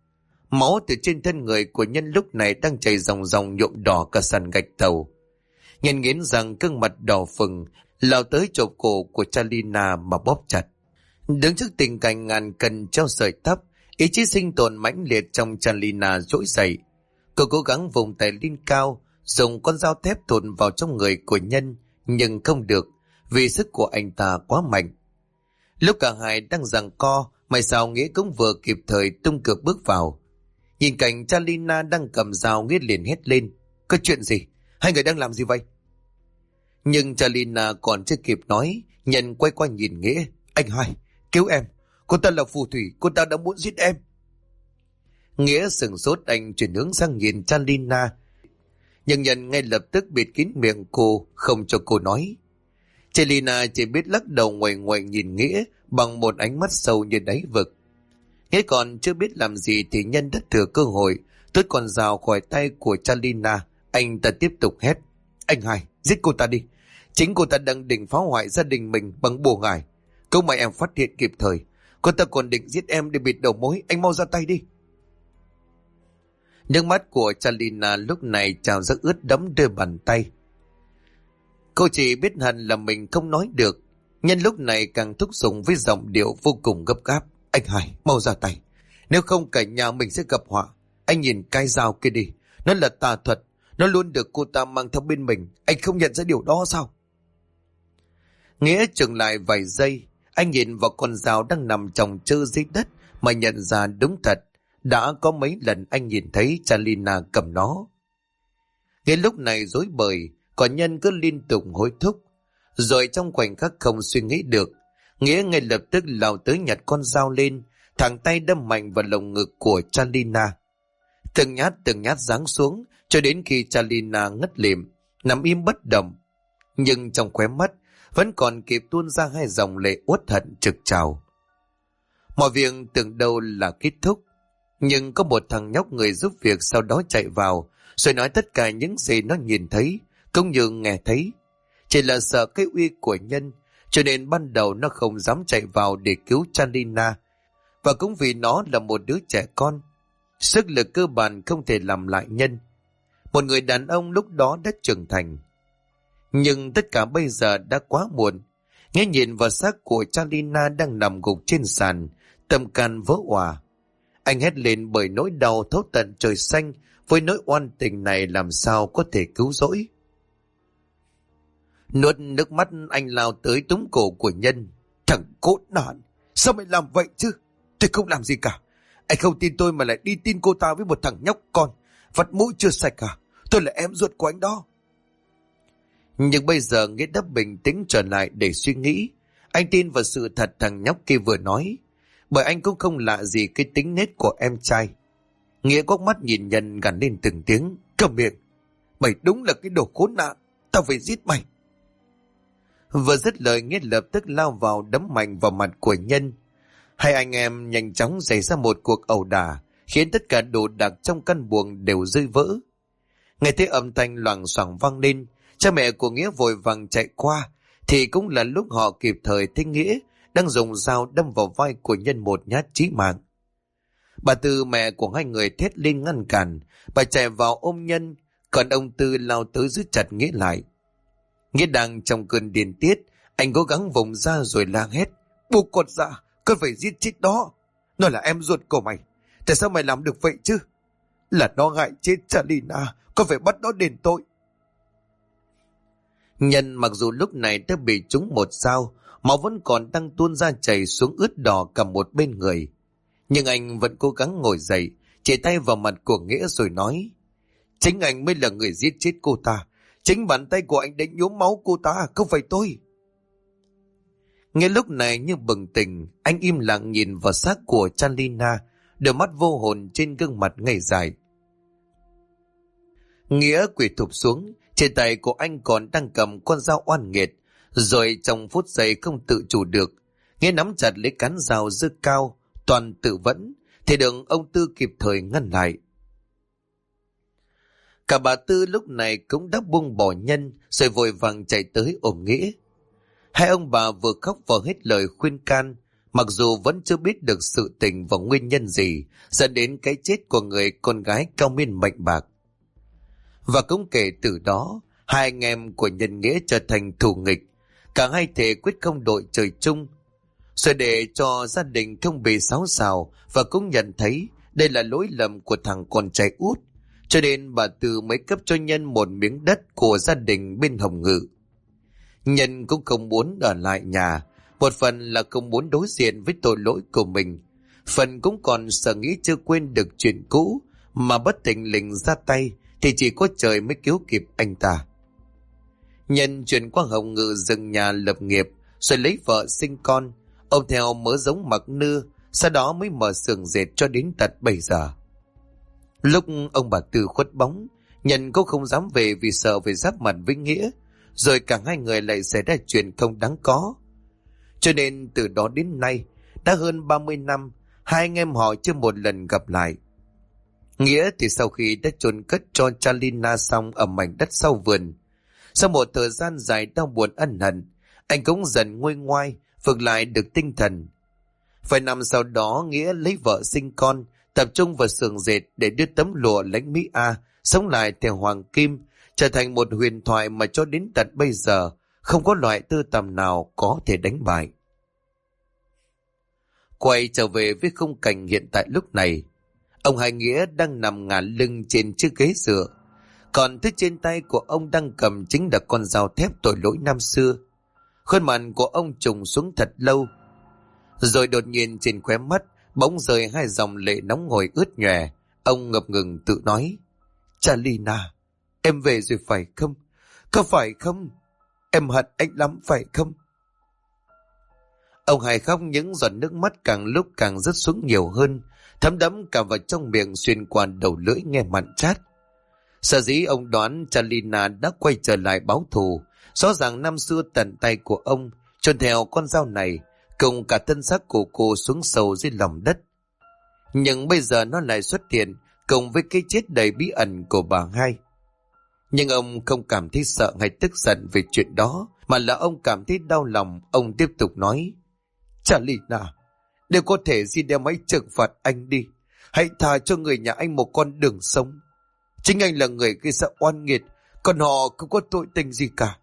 Máu từ trên thân người của Nhân lúc này đang chảy ròng ròng nhuộm đỏ cả sàn gạch tàu. Nhân nghiến rằng gương mặt đỏ phừng, lao tới chộp cổ của Chalina mà bóp chặt. Đứng trước tình cảnh ngàn cân treo sợi tóc, ý chí sinh tồn mãnh liệt trong Chalina trỗi dậy. Cô cố gắng vùng tay lên cao, dùng con dao thép thụt vào trong người của Nhân, nhưng không được, vì sức của anh ta quá mạnh. Lúc cả hai đang giằng co, may sao Nghĩa cũng vừa kịp thời tung cửa bước vào. Nhìn cảnh Chalina đang cầm dao, Nghĩa liền hét lên: có chuyện gì? Hai người đang làm gì vậy? Nhưng Chalina còn chưa kịp nói, Nhân quay qua nhìn Nghĩa: anh hai, cứu em, cô ta là phù thủy, cô ta đã muốn giết em. Nghĩa sửng sốt, anh chuyển hướng sang nhìn Chalina, nhưng Nhân ngay lập tức bịt kín miệng cô, không cho cô nói. Chalina chỉ biết lắc đầu ngoại ngoại nhìn Nghĩa bằng một ánh mắt sâu như đáy vực. Nghĩa còn chưa biết làm gì thì Nhân đất thừa cơ hội tuốt con dao khỏi tay của Chalina. Anh ta tiếp tục hét: anh hai, giết cô ta đi, chính cô ta đang định phá hoại gia đình mình bằng bùa ngải. Câu mà em phát hiện kịp thời, cô ta còn định giết em để bịt đầu mối. Anh mau ra tay đi. Nước mắt của Chalina lúc này trào ra ướt đẫm đôi bàn tay. Cô chỉ biết hận là mình không nói được. Nhân lúc này càng thúc giục với giọng điệu vô cùng gấp gáp: anh hai, mau ra tay, nếu không cả nhà mình sẽ gặp họa. Anh nhìn cái dao kia đi, nó là tà thuật, nó luôn được cô ta mang theo bên mình. Anh không nhận ra điều đó sao? Nghĩa chừng lại vài giây, anh nhìn vào con dao đang nằm chồng chơ dưới đất mà nhận ra đúng thật, đã có mấy lần anh nhìn thấy Chalina cầm nó. Nghĩa lúc này rối bời, còn Nhân cứ liên tục hối thúc. Rồi trong khoảnh khắc không suy nghĩ được, Nghĩa ngay lập tức lao tới nhặt con dao lên, thẳng tay đâm mạnh vào lồng ngực của Chalina. Từng nhát giáng xuống cho đến khi Chalina ngất lịm, nằm im bất động. Nhưng trong khóe mắt vẫn còn kịp tuôn ra hai dòng lệ uất hận trực trào. Mọi việc tưởng đâu là kết thúc, nhưng có một thằng nhóc người giúp việc sau đó chạy vào rồi nói tất cả những gì nó nhìn thấy cũng như nghe thấy. Chỉ là sợ cái uy của Nhân, cho nên ban đầu nó không dám chạy vào để cứu Chalina. Và cũng vì nó là một đứa trẻ con, sức lực cơ bản không thể làm lại Nhân, một người đàn ông lúc đó đã trưởng thành. Nhưng tất cả bây giờ đã quá muộn. Nghe nhìn vào xác của Chalina đang nằm gục trên sàn, tâm can vỡ òa. Anh hét lên bởi nỗi đau thấu tận trời xanh, với nỗi oan tình này làm sao có thể cứu rỗi. Nuốt nước mắt, anh lao tới túm cổ của Nhân: thằng cốt nạn, sao mày làm vậy chứ? Tôi không làm gì cả. Anh không tin tôi mà lại đi tin cô ta với một thằng nhóc con, vắt mũi chưa sạch à? Tôi là em ruột của anh đó. Nhưng bây giờ Nghĩa đã bình tĩnh trở lại để suy nghĩ. Anh tin vào sự thật thằng nhóc kia vừa nói, bởi anh cũng không lạ gì cái tính nết của em trai. Nghĩa quắc mắt nhìn Nhân gằn lên từng tiếng: cầm miệng, mày đúng là cái đồ khốn nạn, tao phải giết mày. Vừa dứt lời, Nghĩa lập tức lao vào đấm mạnh vào mặt của Nhân. Hai anh em nhanh chóng xảy ra một cuộc ẩu đả, khiến tất cả đồ đạc trong căn buồng đều rơi vỡ. Nghe thấy âm thanh loảng xoảng vang lên, cha mẹ của Nghĩa vội vàng chạy qua, thì cũng là lúc họ kịp thời thấy Nghĩa đang dùng dao đâm vào vai của Nhân một nhát chí mạng. Bà Tư, mẹ của hai người, thét lên ngăn cản, bà chạy vào ôm Nhân, còn ông Tư lao tới giữ chặt Nghĩa lại. Nghĩa đang trong cơn điên tiết, anh cố gắng vùng ra rồi la hét: buộc cột ra, con phải giết chết đó. Nó là em ruột của mày, tại sao mày làm được vậy chứ? Là nó hại chết Chalina, con phải bắt nó đền tội. Nhân mặc dù lúc này đã bị trúng một dao, máu vẫn còn đang tuôn ra chảy xuống ướt đỏ cả một bên người. Nhưng anh vẫn cố gắng ngồi dậy, chỉ tay vào mặt của Nghĩa rồi nói: chính anh mới là người giết chết cô ta. Chính bàn tay của anh đánh nhuốm máu cô ta, không phải tôi. Nghĩa lúc này như bừng tỉnh, anh im lặng nhìn vào xác của Chalina, đôi mắt vô hồn trên gương mặt ngây dài. Nghĩa quỳ thụp xuống, trên tay của anh còn đang cầm con dao oan nghiệt, rồi trong phút giây không tự chủ được, Nghĩa nắm chặt lấy cán dao giơ cao, toàn tự vẫn, thì được ông Tư kịp thời ngăn lại. Cả bà Tư lúc này cũng đã buông bỏ Nhân, rồi vội vàng chạy tới ôm Nghĩa. Hai ông bà vừa khóc vừa hết lời khuyên can, Mặc dù vẫn chưa biết được sự tình và nguyên nhân gì dẫn đến cái chết của người con gái cao miên mệnh bạc. Và cũng kể từ đó, hai anh em của Nhân Nghĩa trở thành thù nghịch, cả hai thề quyết không đội trời chung. Rồi để cho gia đình không bị xáo xào và cũng nhận thấy đây là lỗi lầm của thằng con trai út, cho nên bà Tư mới cấp cho Nhân một miếng đất của gia đình bên Hồng Ngự. Nhân cũng không muốn ở lại nhà, một phần là không muốn đối diện với tội lỗi của mình, phần cũng còn sợ nghĩ chưa quên được chuyện cũ, mà bất thình lình ra tay thì chỉ có trời mới cứu kịp anh ta. Nhân chuyển qua Hồng Ngự dựng nhà lập nghiệp, rồi lấy vợ sinh con, ông theo mớ giống mặc nưa, sau đó mới mở xưởng dệt cho đến tận bây giờ. Lúc ông bà Tư khuất bóng, Nhân cũng không dám về vì sợ phải giáp mặt với Nghĩa, rồi cả hai người lại xảy ra chuyện không đáng có. Cho nên từ đó đến nay, đã hơn 30 năm, hai anh em họ chưa một lần gặp lại. Nghĩa thì sau khi đã chôn cất cho Charlina xong ở mảnh đất sau vườn, sau một thời gian dài đau buồn ân hận, anh cũng dần nguôi ngoai, vực lại được tinh thần. Vài năm sau đó, Nghĩa lấy vợ sinh con, tập trung vào xưởng dệt để đưa tấm lụa lãnh Mỹ A sống lại theo hoàng kim, trở thành một huyền thoại mà cho đến tận bây giờ không có loại tư tầm nào có thể đánh bại. Quay trở về với khung cảnh hiện tại lúc này, ông Hai Nghĩa đang nằm ngả lưng trên chiếc ghế dựa, còn thứ trên tay của ông đang cầm chính là con dao thép tội lỗi năm xưa. Khuôn mặt của ông trùng xuống thật lâu, rồi đột nhiên trên khóe mắt bỗng rơi hai dòng lệ nóng hổi ướt nhòe. Ông ngập ngừng tự nói: Charlina, em về rồi phải không? Có phải không? Em hận anh lắm phải không? Ông Hai khóc, những giọt nước mắt càng lúc càng rớt xuống nhiều hơn, thấm đẫm cả vào trong miệng, xuyên qua đầu lưỡi nghe mặn chát. Sở dĩ ông đoán Charlina đã quay trở lại báo thù, rõ ràng năm xưa tận tay của ông chôn theo con dao này, cùng cả thân xác của cô xuống sâu dưới lòng đất. Nhưng bây giờ nó lại xuất hiện cùng với cái chết đầy bí ẩn của bà Hai. Nhưng ông không cảm thấy sợ hay tức giận về chuyện đó, mà là ông cảm thấy đau lòng. Ông tiếp tục nói: Charlina, nếu có thể xin đem hãy trừng phạt anh đi, hãy tha cho người nhà anh một con đường sống. Chính anh là người gây ra oan nghiệt, còn họ không có tội tình gì cả.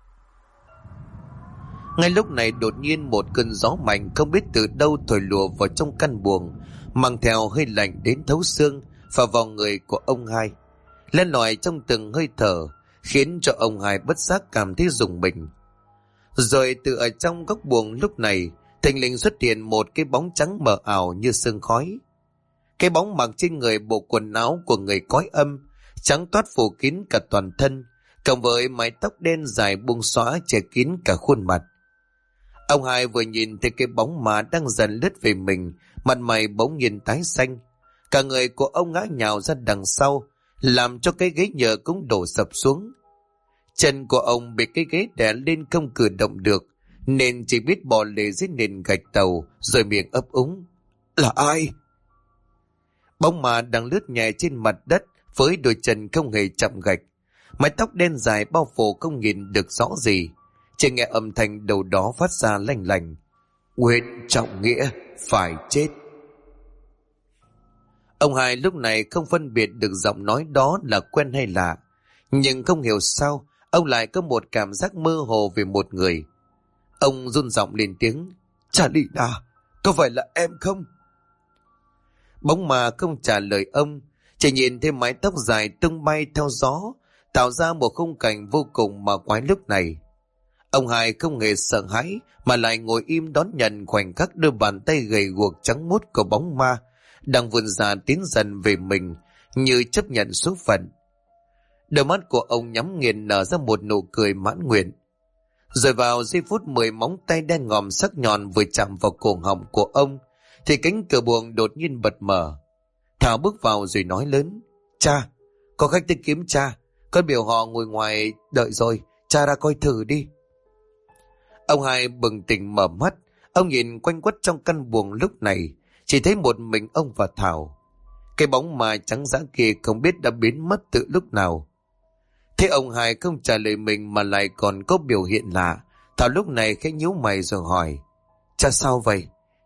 Ngay lúc này đột nhiên một cơn gió mạnh không biết từ đâu thổi lùa vào trong căn buồng, mang theo hơi lạnh đến thấu xương phả vào người của ông Hai, len lỏi trong từng hơi thở, khiến cho ông Hai bất giác cảm thấy rùng mình. Rồi từ ở trong góc buồng lúc này thình lình xuất hiện một cái bóng trắng mờ ảo như sương khói. Cái bóng mặc trên người bộ quần áo của người cõi âm, trắng toát phủ kín cả toàn thân, cộng với mái tóc đen dài buông xõa che kín cả khuôn mặt. Ông Hai vừa nhìn thấy cái bóng mà đang dần lướt về mình, mặt mày bỗng nhiên tái xanh, cả người của ông ngã nhào ra đằng sau, làm cho cái ghế nhựa cũng đổ sập xuống. Chân của ông bị cái ghế đè lên không cử động được, nên chỉ biết bò lê dưới nền gạch tàu, rồi miệng ấp úng: Là ai? Bóng mà đang lướt nhẹ trên mặt đất với đôi chân không hề chạm gạch, mái tóc đen dài bao phủ không nhìn được rõ gì, chỉ nghe âm thanh đầu đó phát ra lanh lành: Nguyễn Trọng Nghĩa phải chết. Ông Hai lúc này không phân biệt được giọng nói đó là quen hay lạ, nhưng không hiểu sao ông lại có một cảm giác mơ hồ về một người. Ông run giọng lên tiếng: Charlina, có phải là em không? Bóng mà không trả lời ông, chỉ nhìn thấy mái tóc dài tung bay theo gió, tạo ra một khung cảnh vô cùng mà quái lúc này. Ông Hai không hề sợ hãi, mà lại ngồi im đón nhận khoảnh khắc đưa bàn tay gầy guộc trắng muốt của bóng ma đang vươn ra tiến dần về mình, như chấp nhận số phận. Đôi mắt của ông nhắm nghiền nở ra một nụ cười mãn nguyện. Rồi vào giây phút 10 móng tay đen ngòm sắc nhọn vừa chạm vào cổ họng của ông, thì cánh cửa buồng đột nhiên bật mở. Thảo bước vào rồi nói lớn: Cha, có khách tới kiếm cha, con biểu họ ngồi ngoài đợi rồi, cha ra coi thử đi. Ông Hai bừng tỉnh mở mắt, ông nhìn quanh quất trong căn buồng lúc này, chỉ thấy một mình ông và Thảo. Cái bóng ma trắng dã kia không biết đã biến mất từ lúc nào. Thế ông Hai không trả lời mình mà lại còn có biểu hiện lạ. Thảo lúc này khẽ nhíu mày rồi hỏi: Cha sao vậy?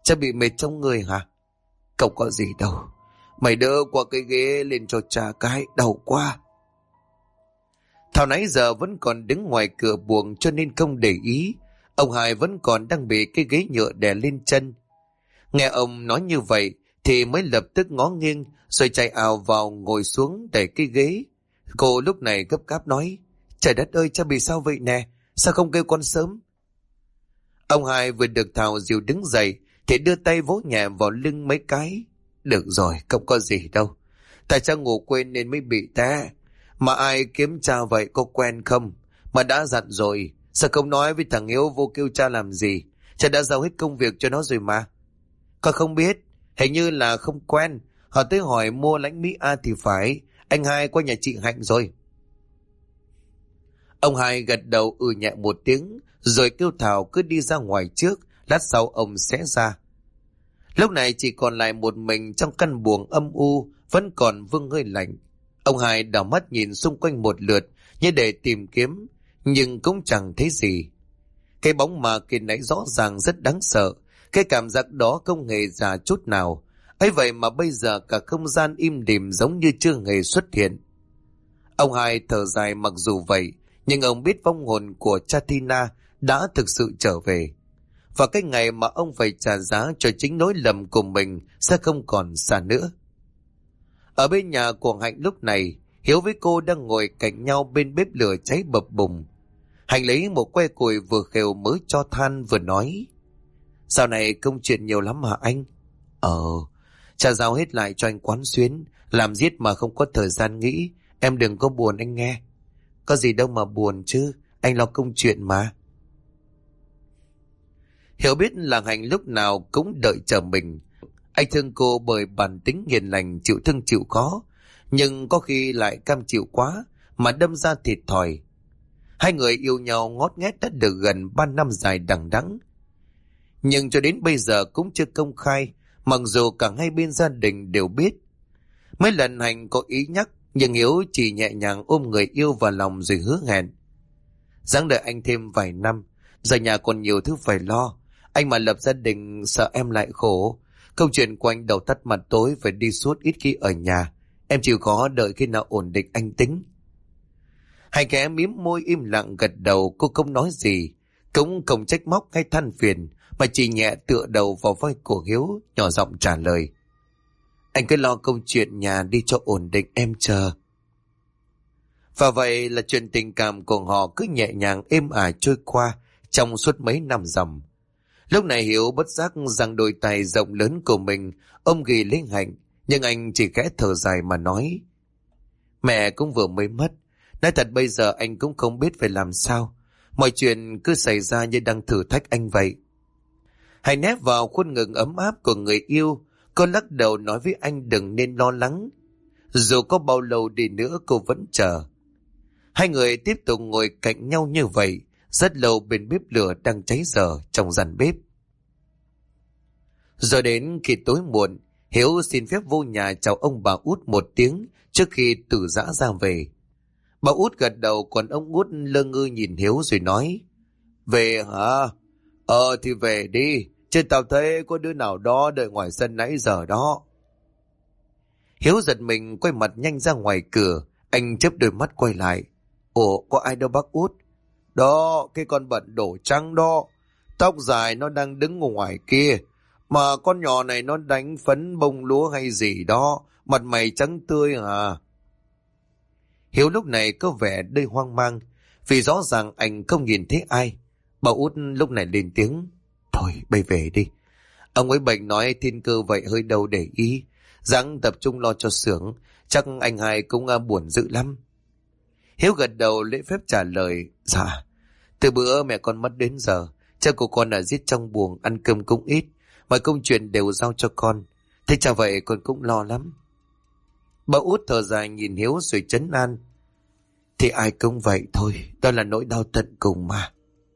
Cha bị mệt trong người hả? Không có gì đâu. Mày đỡ qua cái ghế lên cho cha cái, đau quá. Thảo nãy giờ vẫn còn đứng ngoài cửa buồng cho nên không để ý. Ông Hai vẫn còn đang bị cái ghế nhựa đè lên chân. Nghe ông nói như vậy thì mới lập tức ngó nghiêng rồi chạy ào vào ngồi xuống để cái ghế. Cô lúc này gấp gáp nói: Trời đất ơi, cha bị sao vậy nè? Sao không kêu con sớm? Ông Hai vừa được Thảo dìu đứng dậy thì đưa tay vỗ nhẹ vào lưng mấy cái. Được rồi, không có gì đâu. Tại cha ngủ quên nên mới bị té. Mà ai kiếm cha vậy, có quen không? Mà đã dặn rồi, sao không nói với thằng Hiếu vô kêu cha làm gì? Cha đã giao hết công việc cho nó rồi mà. Con không biết, hình như là không quen. Họ tới hỏi mua lãnh Mỹ A thì phải. Anh Hai qua nhà chị Hạnh rồi. Ông Hai gật đầu nhẹ một tiếng rồi kêu Thảo cứ đi ra ngoài trước, lát sau ông sẽ ra. Lúc này chỉ còn lại một mình trong căn buồng âm u, vẫn còn vương hơi lạnh. Ông Hai đảo mắt nhìn xung quanh một lượt như để tìm kiếm, nhưng cũng chẳng thấy gì. Cái bóng mà kia nãy rõ ràng rất đáng sợ, cái cảm giác đó không hề già chút nào. Ấy vậy mà bây giờ cả không gian im lìm giống như chưa hề xuất hiện. Ông Hai thở dài, mặc dù vậy nhưng ông biết vong hồn của cha Tina đã thực sự trở về. Và cái ngày mà ông phải trả giá cho chính lỗi lầm của mình sẽ không còn xa nữa. Ở bên nhà của Hạnh lúc này, Hiếu với cô đang ngồi cạnh nhau bên bếp lửa cháy bập bùng. Hạnh lấy một que củi vừa khều mới cho than vừa nói: Dạo này công chuyện nhiều lắm hả anh? Cha giao hết lại cho anh quán xuyến, làm giết mà không có thời gian nghĩ. Em đừng có buồn anh nghe. Có gì đâu mà buồn chứ, anh lo công chuyện mà. Hiểu biết là Hạnh lúc nào cũng đợi chờ mình. Anh thương cô bởi bản tính hiền lành, chịu thương chịu khó, nhưng có khi lại cam chịu quá mà đâm ra thiệt thòi. Hai người yêu nhau ngót nghét đã được gần 3 năm dài đằng đẵng, nhưng cho đến bây giờ cũng chưa công khai, mặc dù cả hai bên gia đình đều biết. Mấy lần Hạnh có ý nhắc, nhưng Hiếu chỉ nhẹ nhàng ôm người yêu vào lòng rồi hứa hẹn: Giáng đợi anh thêm vài năm, giờ nhà còn nhiều thứ phải lo. Anh mà lập gia đình sợ em lại khổ. Câu chuyện của anh đầu tắt mặt tối, phải đi suốt ít khi ở nhà. Em chịu khó đợi khi nào ổn định anh tính. Hai kẻ mím môi im lặng gật đầu, cô không nói gì, cũng không trách móc hay than phiền, mà chỉ nhẹ tựa đầu vào vai của Hiếu, nhỏ giọng trả lời: Anh cứ lo công chuyện nhà đi cho ổn định, em chờ. Và vậy là chuyện tình cảm của họ cứ nhẹ nhàng êm ả trôi qua trong suốt mấy năm ròng. Lúc này Hiếu bất giác giang đôi tay rộng lớn của mình ôm ghì lấy Hạnh, nhưng anh chỉ khẽ thở dài mà nói: Mẹ cũng vừa mới mất. Nói thật bây giờ anh cũng không biết phải làm sao. Mọi chuyện cứ xảy ra như đang thử thách anh vậy. Hãy nép vào khuôn ngực ấm áp của người yêu, cô lắc đầu nói với anh đừng nên lo lắng. Dù có bao lâu đi nữa cô vẫn chờ. Hai người tiếp tục ngồi cạnh nhau như vậy rất lâu bên bếp lửa đang cháy dở trong gian bếp. Rồi đến khi tối muộn, Hiếu xin phép vô nhà chào ông bà Út một tiếng trước khi từ giã ra về. Bà Út gật đầu, còn ông Út lơ ngơ nhìn Hiếu rồi nói: Về hả? Thì về đi, chứ tao thấy có đứa nào đó đợi ngoài sân nãy giờ đó. Hiếu giật mình quay mặt nhanh ra ngoài cửa, anh chớp đôi mắt quay lại: Ủa, có ai đâu bác Út? Đó, cái con bận đổ trắng đó, tóc dài nó đang đứng ở ngoài kia. Mà con nhỏ này nó đánh phấn bông lúa hay gì đó, mặt mày trắng tươi à? Hiếu lúc này có vẻ đầy hoang mang, vì rõ ràng anh không nhìn thấy ai. Bà Út lúc này lên tiếng: Thôi, bây về đi. Ông ấy bệnh nói thiên cơ vậy hơi đâu để ý. Ráng tập trung lo cho xưởng, chắc anh hai cũng buồn dữ lắm. Hiếu gật đầu lễ phép trả lời: Dạ, từ bữa mẹ con mất đến giờ, cha của con ở giết trong buồng, ăn cơm cũng ít, mọi công chuyện đều giao cho con. Thế chả vậy con cũng lo lắm. Bà Út thở dài nhìn Hiếu rồi trấn an: Thì ai cũng vậy thôi, đó là nỗi đau tận cùng mà.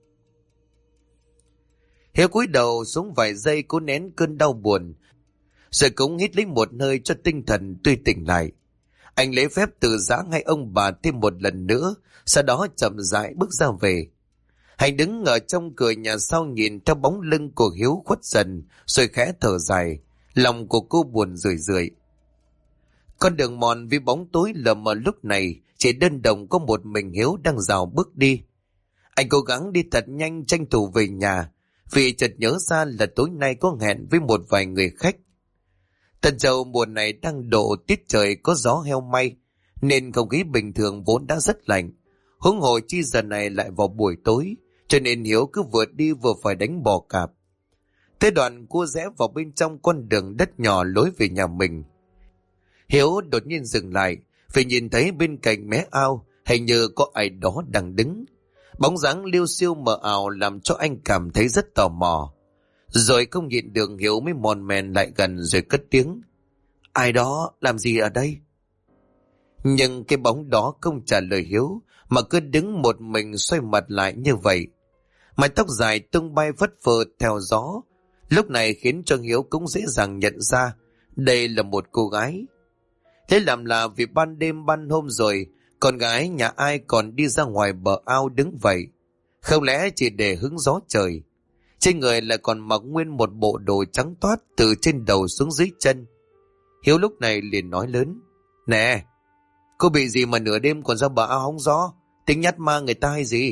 Hiếu cúi đầu xuống vài giây cố nén cơn đau buồn, rồi cũng hít lấy một hơi cho tinh thần tươi tỉnh lại. Anh lấy phép từ giã ngay ông bà thêm một lần nữa, sau đó chậm rãi bước ra về. Hành đứng ở trong cửa nhà sau nhìn theo bóng lưng của Hiếu khuất dần, rồi khẽ thở dài. Lòng của cô buồn rười rượi. Con đường mòn với bóng tối lờ mờ lúc này chỉ đơn đồng có một mình Hiếu đang rào bước đi. Anh cố gắng đi thật nhanh tranh thủ về nhà, vì chợt nhớ ra là tối nay có hẹn với một vài người khách. Tân Châu mùa này đang độ tiết trời có gió heo may, nên không khí bình thường vốn đã rất lạnh. Huống hồ chi giờ này lại vào buổi tối, cho nên Hiếu cứ vừa đi vừa phải đánh bò cạp. Thế đoạn cua rẽ vào bên trong con đường đất nhỏ lối về nhà mình. Hiếu đột nhiên dừng lại, vì nhìn thấy bên cạnh mé ao hình như có ai đó đang đứng. Bóng dáng liêu xiêu mờ ảo làm cho anh cảm thấy rất tò mò. Rồi không nhịn được, Hiếu mới mòn men lại gần rồi cất tiếng. Ai đó làm gì ở đây? Nhưng cái bóng đó không trả lời Hiếu, mà cứ đứng một mình xoay mặt lại như vậy. Mái tóc dài tung bay phất phơ theo gió, lúc này khiến cho Hiếu cũng dễ dàng nhận ra đây là một cô gái. Thế làm là vì ban đêm ban hôm rồi, con gái nhà ai còn đi ra ngoài bờ ao đứng vậy? Không lẽ chỉ để hứng gió trời? Trên người lại còn mặc nguyên một bộ đồ trắng toát từ trên đầu xuống dưới chân. Hiếu lúc này liền nói lớn. Nè, cô bị gì mà nửa đêm còn ra bờ ao hóng gió? Tính nhát ma người ta hay gì?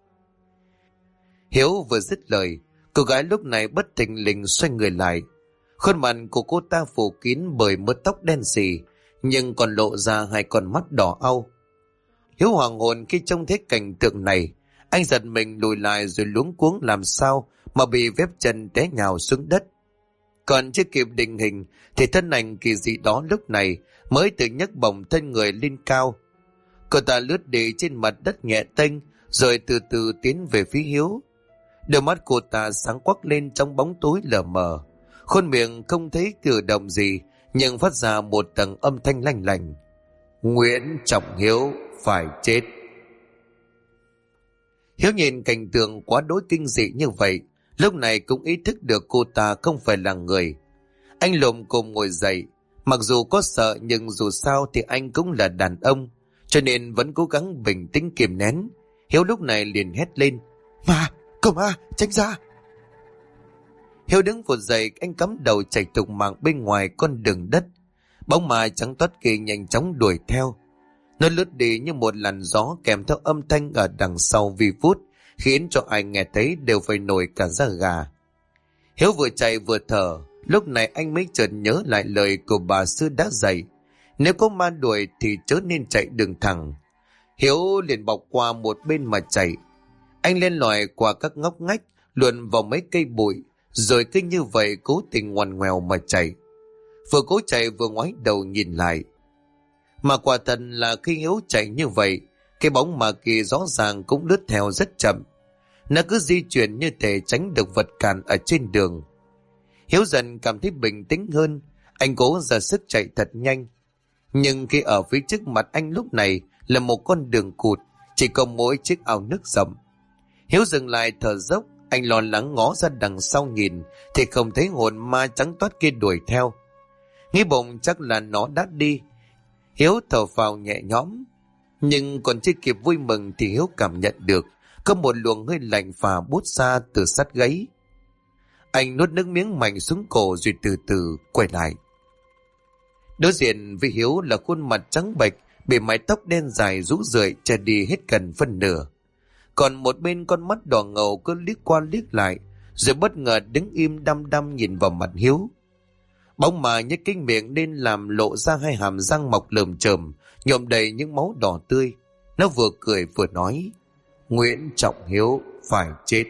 Hiếu vừa dứt lời, cô gái lúc này bất thình lình xoay người lại. Khuôn mặt của cô ta phủ kín bởi mớ tóc đen xì, nhưng còn lộ ra hai con mắt đỏ au. Hiếu hoàng hồn khi trông thấy cảnh tượng này. Anh giật mình lùi lại rồi luống cuống làm sao mà bị vép chân té nhào xuống đất. Còn chưa kịp định hình thì thân ảnh kỳ dị đó lúc này mới tự nhấc bổng thân người lên cao. Cô ta lướt đi trên mặt đất nhẹ tênh, rồi từ từ tiến về phía Hiếu. Đôi mắt cô ta sáng quắc lên trong bóng tối lờ mờ. Khuôn miệng không thấy cử động gì, nhưng phát ra một tầng âm thanh lanh lành. Nguyễn Trọng Hiếu phải chết. Hiếu nhìn cảnh tượng quá đối kinh dị như vậy, lúc này cũng ý thức được cô ta không phải là người. Anh lồm cồm ngồi dậy, mặc dù có sợ nhưng dù sao thì anh cũng là đàn ông, cho nên vẫn cố gắng bình tĩnh kiềm nén. Hiếu lúc này liền hét lên. Ma, cậu ma, tránh ra. Hiếu đứng vụt dậy, anh cắm đầu chạy thục mạng bên ngoài con đường đất. Bóng ma trắng toát kia nhanh chóng đuổi theo. Nó lướt đi như một làn gió kèm theo âm thanh ở đằng sau vi vút, khiến cho ai nghe thấy đều phải nổi cả da gà. Hiếu vừa chạy vừa thở, lúc này anh mới chợt nhớ lại lời của bà sư đã dạy. Nếu có ma đuổi thì chớ nên chạy đường thẳng. Hiếu liền bọc qua một bên mà chạy. Anh lên lỏi qua các ngóc ngách, luồn vào mấy cây bụi, rồi cứ như vậy cố tình ngoằn ngoèo mà chạy. Vừa cố chạy vừa ngoái đầu nhìn lại. Mà quả thật là khi Hiếu chạy như vậy, cái bóng ma kia rõ ràng cũng lướt theo rất chậm. Nó cứ di chuyển như thể tránh được vật cản ở trên đường. Hiếu dần cảm thấy bình tĩnh hơn, anh cố ra sức chạy thật nhanh. Nhưng khi ở phía trước mặt anh lúc này là một con đường cụt, chỉ có mỗi chiếc ao nước rộng. Hiếu dừng lại thở dốc, anh lo lắng ngó ra đằng sau nhìn thì không thấy hồn ma trắng toát kia đuổi theo. Nghĩ bụng chắc là nó đã đi. Hiếu thở phào nhẹ nhõm, nhưng còn chưa kịp vui mừng thì Hiếu cảm nhận được có một luồng hơi lạnh phả bút ra từ sát gáy. Anh nuốt nước miếng mạnh xuống cổ rồi từ từ quay lại. Đối diện với Hiếu là khuôn mặt trắng bệch, bị mái tóc đen dài rũ rượi che đi hết gần phân nửa. Còn một bên con mắt đỏ ngầu cứ liếc qua liếc lại, rồi bất ngờ đứng im đăm đăm nhìn vào mặt Hiếu. Bóng ma nhếch cái miệng nên làm lộ ra hai hàm răng mọc lởm chởm, nhuộm đầy những máu đỏ tươi. Nó vừa cười vừa nói, Nguyễn Trọng Hiếu phải chết.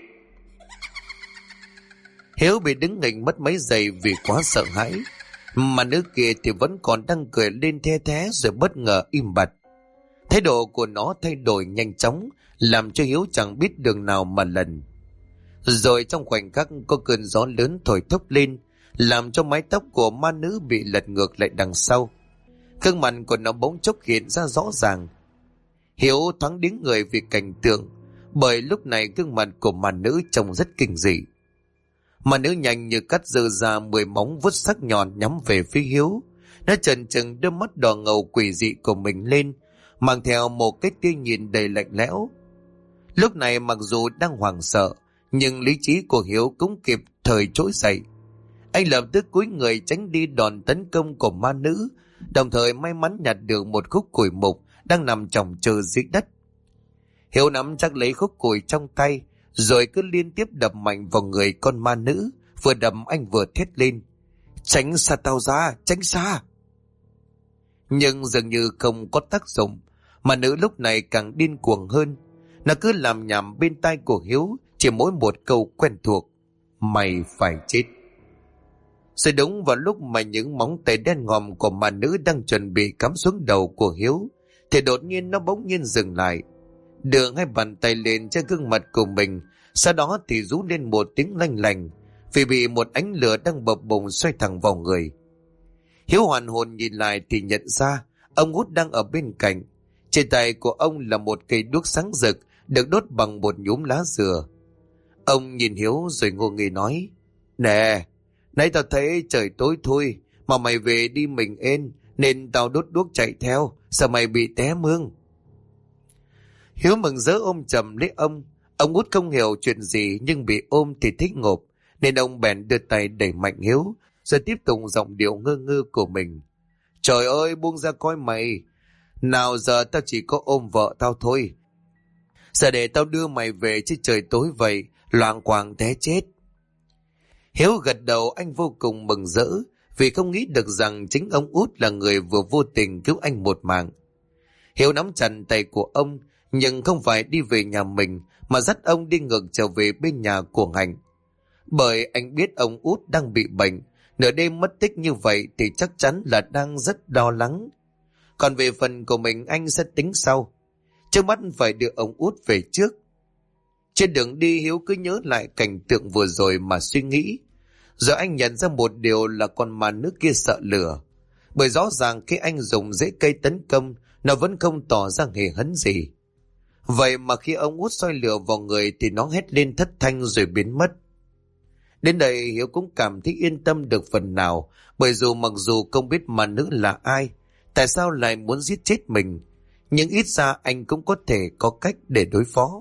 Hiếu bị đứng nghịch mất mấy giây vì quá sợ hãi, mà nữ kia thì vẫn còn đang cười lên the thé rồi bất ngờ im bặt. Thái độ của nó thay đổi nhanh chóng, làm cho Hiếu chẳng biết đường nào mà lần. Rồi trong khoảnh khắc có cơn gió lớn thổi thốc lên, làm cho mái tóc của ma nữ bị lật ngược lại đằng sau. Gương mặt của nó bỗng chốc hiện ra rõ ràng. Hiếu thoáng đứng người vì cảnh tượng, bởi lúc này gương mặt của ma nữ trông rất kinh dị. Ma nữ nhanh như cắt giơ ra 10 móng vuốt sắc nhọn nhắm về phía Hiếu. Nó chần chừng đôi mắt đỏ ngầu quỷ dị của mình lên, mang theo một cái tia nhìn đầy lạnh lẽo. Lúc này mặc dù đang hoảng sợ, nhưng lý trí của Hiếu cũng kịp thời trỗi dậy. Anh lập tức cúi người tránh đi đòn tấn công của ma nữ, đồng thời may mắn nhặt được một khúc củi mục đang nằm chồng chờ dưới đất. Hiếu nắm chắc lấy khúc củi trong tay, rồi cứ liên tiếp đập mạnh vào người con ma nữ. Vừa đập anh vừa thét lên: "Tránh xa tao ra, tránh xa!" Nhưng dường như không có tác dụng. Ma nữ lúc này càng điên cuồng hơn. Nó cứ làm nhảm bên tai của Hiếu chỉ mỗi một câu quen thuộc: "Mày phải chết." Rồi đúng vào lúc mà những móng tay đen ngòm của ma nữ đang chuẩn bị cắm xuống đầu của Hiếu, thì đột nhiên nó bỗng nhiên dừng lại, đưa hai bàn tay lên trên gương mặt của mình. Sau đó thì rú lên một tiếng lanh lành, vì bị một ánh lửa đang bập bùng xoay thẳng vào người. Hiếu hoàn hồn nhìn lại thì nhận ra ông Út đang ở bên cạnh. Trên tay của ông là một cây đuốc sáng rực được đốt bằng một nhúm lá dừa. Ông nhìn Hiếu rồi ngô nghê nói: "Nè, nãy tao thấy trời tối thui mà mày về đi mình ên, nên tao đốt đuốc chạy theo, sợ mày bị té mương." Hiếu mừng rỡ ôm chầm lấy ông. Ông Út không hiểu chuyện gì, nhưng bị ôm thì thích ngộp, nên ông bèn đưa tay đẩy mạnh Hiếu, rồi tiếp tục giọng điệu ngơ ngơ của mình: "Trời ơi, buông ra coi mày. Nào giờ tao chỉ có ôm vợ tao thôi. Giờ để tao đưa mày về chứ trời tối vậy, loạng choạng té chết." Hiếu gật đầu, anh vô cùng mừng rỡ, vì không nghĩ được rằng chính ông Út là người vừa vô tình cứu anh một mạng. Hiếu nắm chặt tay của ông, nhưng không phải đi về nhà mình, mà dắt ông đi ngược trở về bên nhà của Hạnh. Bởi anh biết ông Út đang bị bệnh, nửa đêm mất tích như vậy thì chắc chắn là đang rất lo lắng. Còn về phần của mình anh sẽ tính sau. Trước mắt phải đưa ông Út về trước. Trên đường đi Hiếu cứ nhớ lại cảnh tượng vừa rồi mà suy nghĩ. Rồi anh nhận ra một điều là con ma nữ kia sợ lửa. Bởi rõ ràng khi anh dùng rễ cây tấn công, nó vẫn không tỏ ra hề hấn gì. Vậy mà khi ông Út soi lửa vào người thì nó hét lên thất thanh rồi biến mất. Đến đây Hiếu cũng cảm thấy yên tâm được phần nào, bởi dù mặc dù không biết ma nữ là ai, tại sao lại muốn giết chết mình, nhưng ít ra anh cũng có thể có cách để đối phó.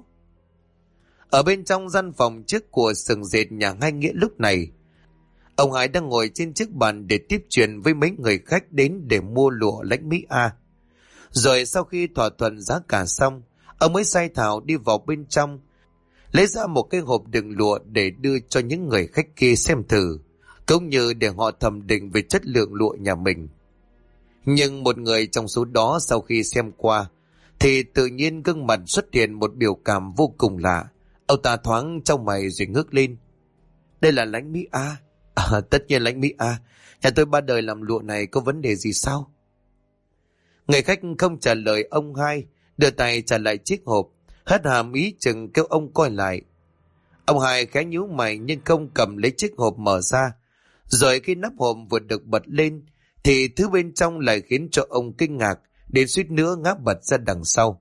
Ở bên trong gian phòng trước của xưởng dệt nhà Hai Nghĩa lúc này, ông Hải đang ngồi trên chiếc bàn để tiếp chuyện với mấy người khách đến để mua lụa lãnh Mỹ A. Rồi sau khi thỏa thuận giá cả xong, ông mới sai Thảo đi vào bên trong, lấy ra một cái hộp đựng lụa để đưa cho những người khách kia xem thử, cũng như để họ thẩm định về chất lượng lụa nhà mình. Nhưng một người trong số đó sau khi xem qua, thì tự nhiên gương mặt xuất hiện một biểu cảm vô cùng lạ. Ông ta thoáng trong mày rồi ngước lên: "Đây là lãnh Mỹ A." Tất nhiên lãnh Mỹ A. Nhà tôi ba đời làm lụa này, có vấn đề gì sao?" Người khách không trả lời ông Hai, đưa tay trả lại chiếc hộp, hất hàm ý chừng kêu ông coi lại. Ông Hai khẽ nhíu mày nhưng không cầm lấy chiếc hộp mở ra. Rồi khi nắp hộp vừa được bật lên, thì thứ bên trong lại khiến cho ông kinh ngạc đến suýt nữa ngã bật ra đằng sau.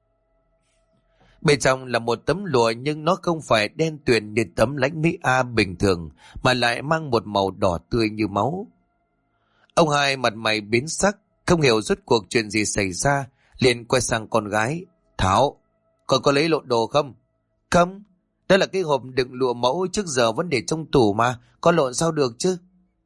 Bên trong là một tấm lụa, nhưng nó không phải đen tuyền như tấm lãnh Mỹ A bình thường, mà lại mang một màu đỏ tươi như máu. Ông Hai mặt mày biến sắc, không hiểu rốt cuộc chuyện gì xảy ra, liền quay sang con gái: "Thảo, con có lấy lộn đồ không?" "Không, đó là cái hộp đựng lụa mẫu trước giờ vẫn để trong tủ mà, con lộn sao được chứ?"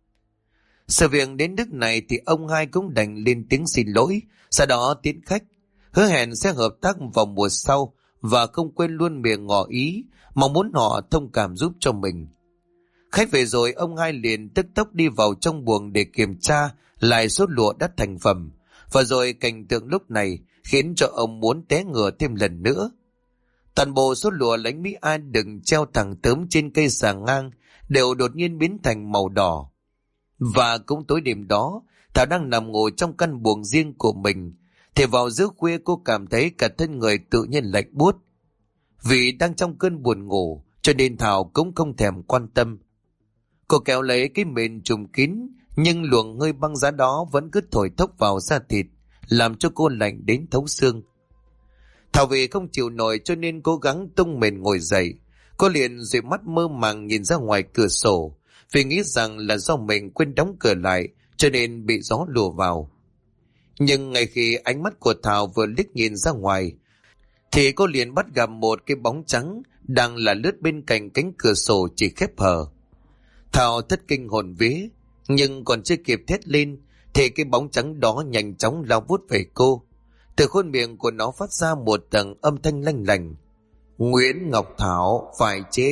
Sự việc đến nước này thì ông Hai cũng đành lên tiếng xin lỗi, sau đó tiến khách, hứa hẹn sẽ hợp tác vào mùa sau, và không quên luôn miệng ngỏ ý mong muốn họ thông cảm giúp cho mình. Khách về rồi, ông Hai liền tức tốc đi vào trong buồng để kiểm tra lại số lụa đã thành phẩm, và rồi cảnh tượng lúc này khiến cho ông muốn té ngửa thêm lần nữa. Toàn bộ số lụa lãnh Mỹ An đừng treo thẳng tớm trên cây xà ngang đều đột nhiên biến thành màu đỏ. Và cũng tối đêm đó, Thảo đang nằm ngủ trong căn buồng riêng của mình, thì vào giữa khuya cô cảm thấy cả thân người tự nhiên lạnh buốt. Vì đang trong cơn buồn ngủ, cho nên Thảo cũng không thèm quan tâm. Cô kéo lấy cái mền trùm kín, nhưng luồng hơi băng giá đó vẫn cứ thổi thốc vào da thịt, làm cho cô lạnh đến thấu xương. Thảo vì không chịu nổi cho nên cố gắng tung mền ngồi dậy. Cô liền dụi mắt mơ màng nhìn ra ngoài cửa sổ, vì nghĩ rằng là do mình quên đóng cửa lại cho nên bị gió lùa vào. Nhưng ngay khi ánh mắt của Thảo vừa liếc nhìn ra ngoài, thì cô liền bắt gặp một cái bóng trắng đang là lướt bên cạnh cánh cửa sổ chỉ khép hờ. Thảo thất kinh hồn vía, nhưng còn chưa kịp thét lên thì cái bóng trắng đó nhanh chóng lao vút về cô. Từ khuôn miệng của nó phát ra một tầng âm thanh lanh lành: Nguyễn Ngọc Thảo phải chết.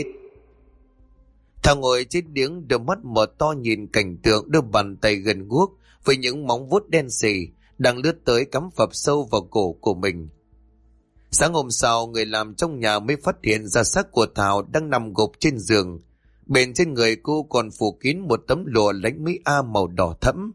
Thảo ngồi chết điếng, đôi mắt mở to nhìn cảnh tượng đôi bàn tay gần guốc với những móng vuốt đen sì đang lướt tới cắm phập sâu vào cổ của mình. Sáng hôm sau, người làm trong nhà mới phát hiện ra xác của Thảo đang nằm gục trên giường. Bên trên người cô còn phủ kín một tấm lụa lánh Mỹ A màu đỏ thẫm.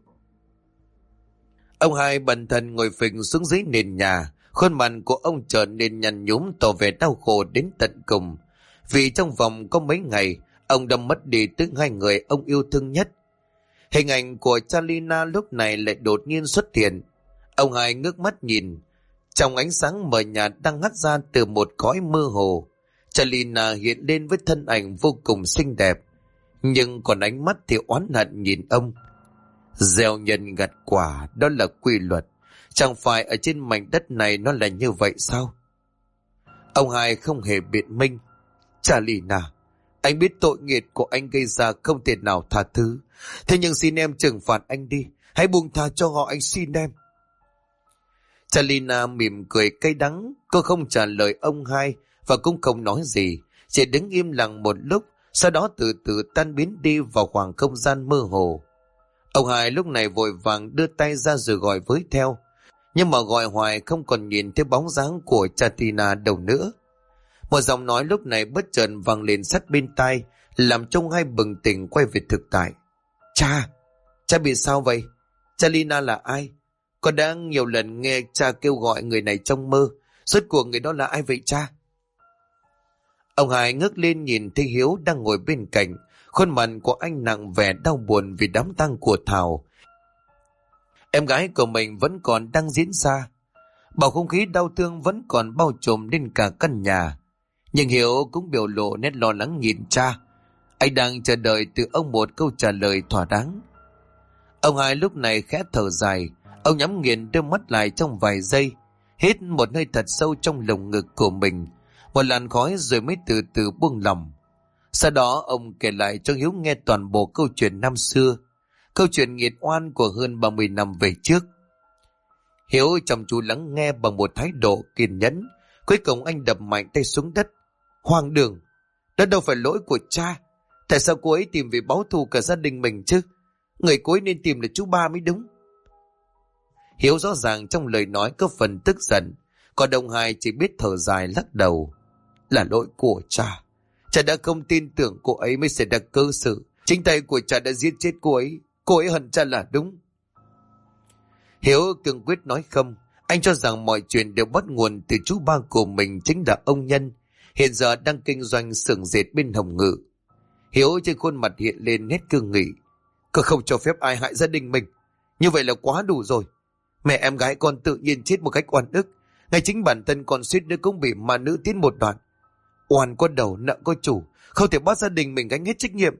Ông Hai bần thần ngồi phình xuống dưới nền nhà, khuôn mặt của ông trở nên nhăn nhúm tỏ vẻ đau khổ đến tận cùng. Vì trong vòng có mấy ngày, ông đã mất đi tới hai người ông yêu thương nhất. Hình ảnh của Charlina lúc này lại đột nhiên xuất hiện. Ông Hai ngước mắt nhìn, trong ánh sáng mờ nhạt đang hắt ra từ một cõi mơ hồ, Charlina hiện lên với thân ảnh vô cùng xinh đẹp, nhưng còn ánh mắt thì oán hận nhìn ông. Gieo nhân gặt quả, đó là quy luật. Chẳng phải ở trên mảnh đất này nó là như vậy sao? Ông Hai không hề biện minh. Charlina, anh biết tội nghiệp của anh gây ra không thể nào tha thứ. Thế nhưng xin em trừng phạt anh đi. Hãy buông tha cho họ, anh xin em. Charlina mỉm cười cay đắng. Cô không trả lời ông Hai và cũng không nói gì, chỉ đứng im lặng một lúc, sau đó từ từ tan biến đi vào khoảng không gian mơ hồ. Ông Hai lúc này vội vàng đưa tay ra rồi gọi với theo, nhưng mà gọi hoài không còn nhìn thấy bóng dáng của Charlina đâu nữa. Một giọng nói lúc này bất chợt vang lên sát bên tai, làm trông Hai bừng tỉnh quay về thực tại. Cha bị sao vậy? Charlina là ai? Con đã nhiều lần nghe cha kêu gọi người này trong mơ. Rốt cuộc người đó là ai vậy cha? Ông Hai ngước lên nhìn thấy Hiếu đang ngồi bên cạnh. Khuôn mặt của anh nặng vẻ đau buồn vì đám tang của Thảo. Em gái của mình vẫn còn đang diễn ra. Bầu không khí đau thương vẫn còn bao trùm lên cả căn nhà. Nhưng Hiếu cũng biểu lộ nét lo lắng nhìn cha. Anh đang chờ đợi từ ông một câu trả lời thỏa đáng. Ông Hai lúc này khẽ thở dài. Ông nhắm nghiền đôi mắt lại trong vài giây, hít một hơi thật sâu trong lồng ngực của mình, một làn khói rồi mới từ từ buông lỏng. Sau đó ông kể lại cho Hiếu nghe toàn bộ câu chuyện năm xưa, câu chuyện nghiệt oan của hơn 30 năm về trước. Hiếu chăm chú lắng nghe bằng một thái độ kiên nhẫn. Cuối cùng anh đập mạnh tay xuống đất. Hoang đường, đó đâu phải lỗi của cha. Tại sao cô ấy tìm về báo thù cả gia đình mình chứ? Người cô ấy nên tìm là chú ba mới đúng. Hiếu rõ ràng trong lời nói có phần tức giận, còn ông Hai chỉ biết thở dài lắc đầu. Là lỗi của cha. Cha đã không tin tưởng cô ấy mới xảy ra cơ sự. Chính tay của cha đã giết chết cô ấy hận cha là đúng. Hiếu cương quyết nói không. Anh cho rằng mọi chuyện đều bắt nguồn từ chú ba của mình, chính là ông Nhân, hiện giờ đang kinh doanh xưởng dệt bên Hồng Ngự. Hiếu trên khuôn mặt hiện lên nét cương nghị. Cứ không cho phép ai hại gia đình mình. Như vậy là quá đủ rồi. Mẹ em gái con tự nhiên chết một cách oan ức. Ngay chính bản thân con suýt nữa cũng bị ma nữ tiến một đoạn. Oan có đầu nợ có chủ, không thể bắt gia đình mình gánh hết trách nhiệm.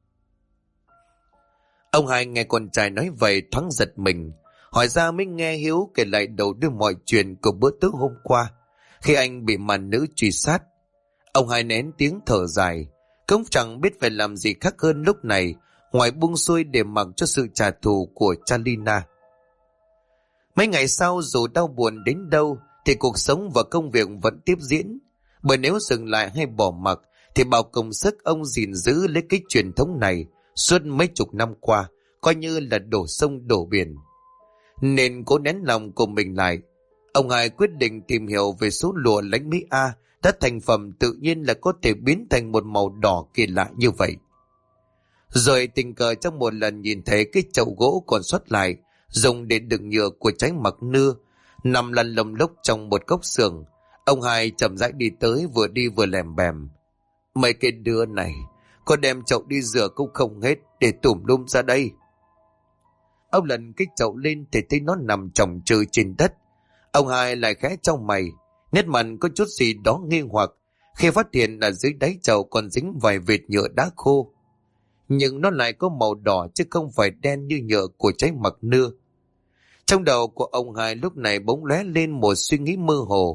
Ông Hai nghe con trai nói vậy thoáng giật mình, hỏi ra mới nghe Hiếu kể lại đầu đuôi mọi chuyện của bữa tối hôm qua khi anh bị ma nữ truy sát. Ông Hai nén tiếng thở dài, cũng chẳng biết phải làm gì khác hơn lúc này ngoài buông xuôi để mặc cho sự trả thù của Charlina. Mấy ngày sau, dù đau buồn đến đâu thì cuộc sống và công việc vẫn tiếp diễn. Bởi nếu dừng lại hay bỏ mặc thì bao công sức ông gìn giữ lấy cái truyền thống này suốt mấy chục năm qua coi như là đổ sông đổ biển. Nên cố nén lòng của mình lại, ông Hai quyết định tìm hiểu về số lụa lánh Mỹ A đã thành phẩm tự nhiên là có thể biến thành một màu đỏ kỳ lạ như vậy. Rồi tình cờ trong một lần nhìn thấy cái chậu gỗ còn sót lại dùng để đựng nhựa của trái mặc nưa nằm lăn lông lốc trong một góc xưởng, ông Hai chậm rãi đi tới, vừa đi vừa lèm bèm. Mấy cái đứa này, có đem chậu đi rửa cũng không hết, để tùm lum ra đây. Ông lần cái chậu lên thì thấy nó nằm chồng chừ trên đất. Ông Hai lại khẽ chau mày, nét mặt có chút gì đó nghi hoặc khi phát hiện là dưới đáy chậu còn dính vài vệt nhựa đá khô. Nhưng nó lại có màu đỏ chứ không phải đen như nhựa của trái mặc nưa. Trong đầu của ông Hai lúc này bỗng lóe lên một suy nghĩ mơ hồ.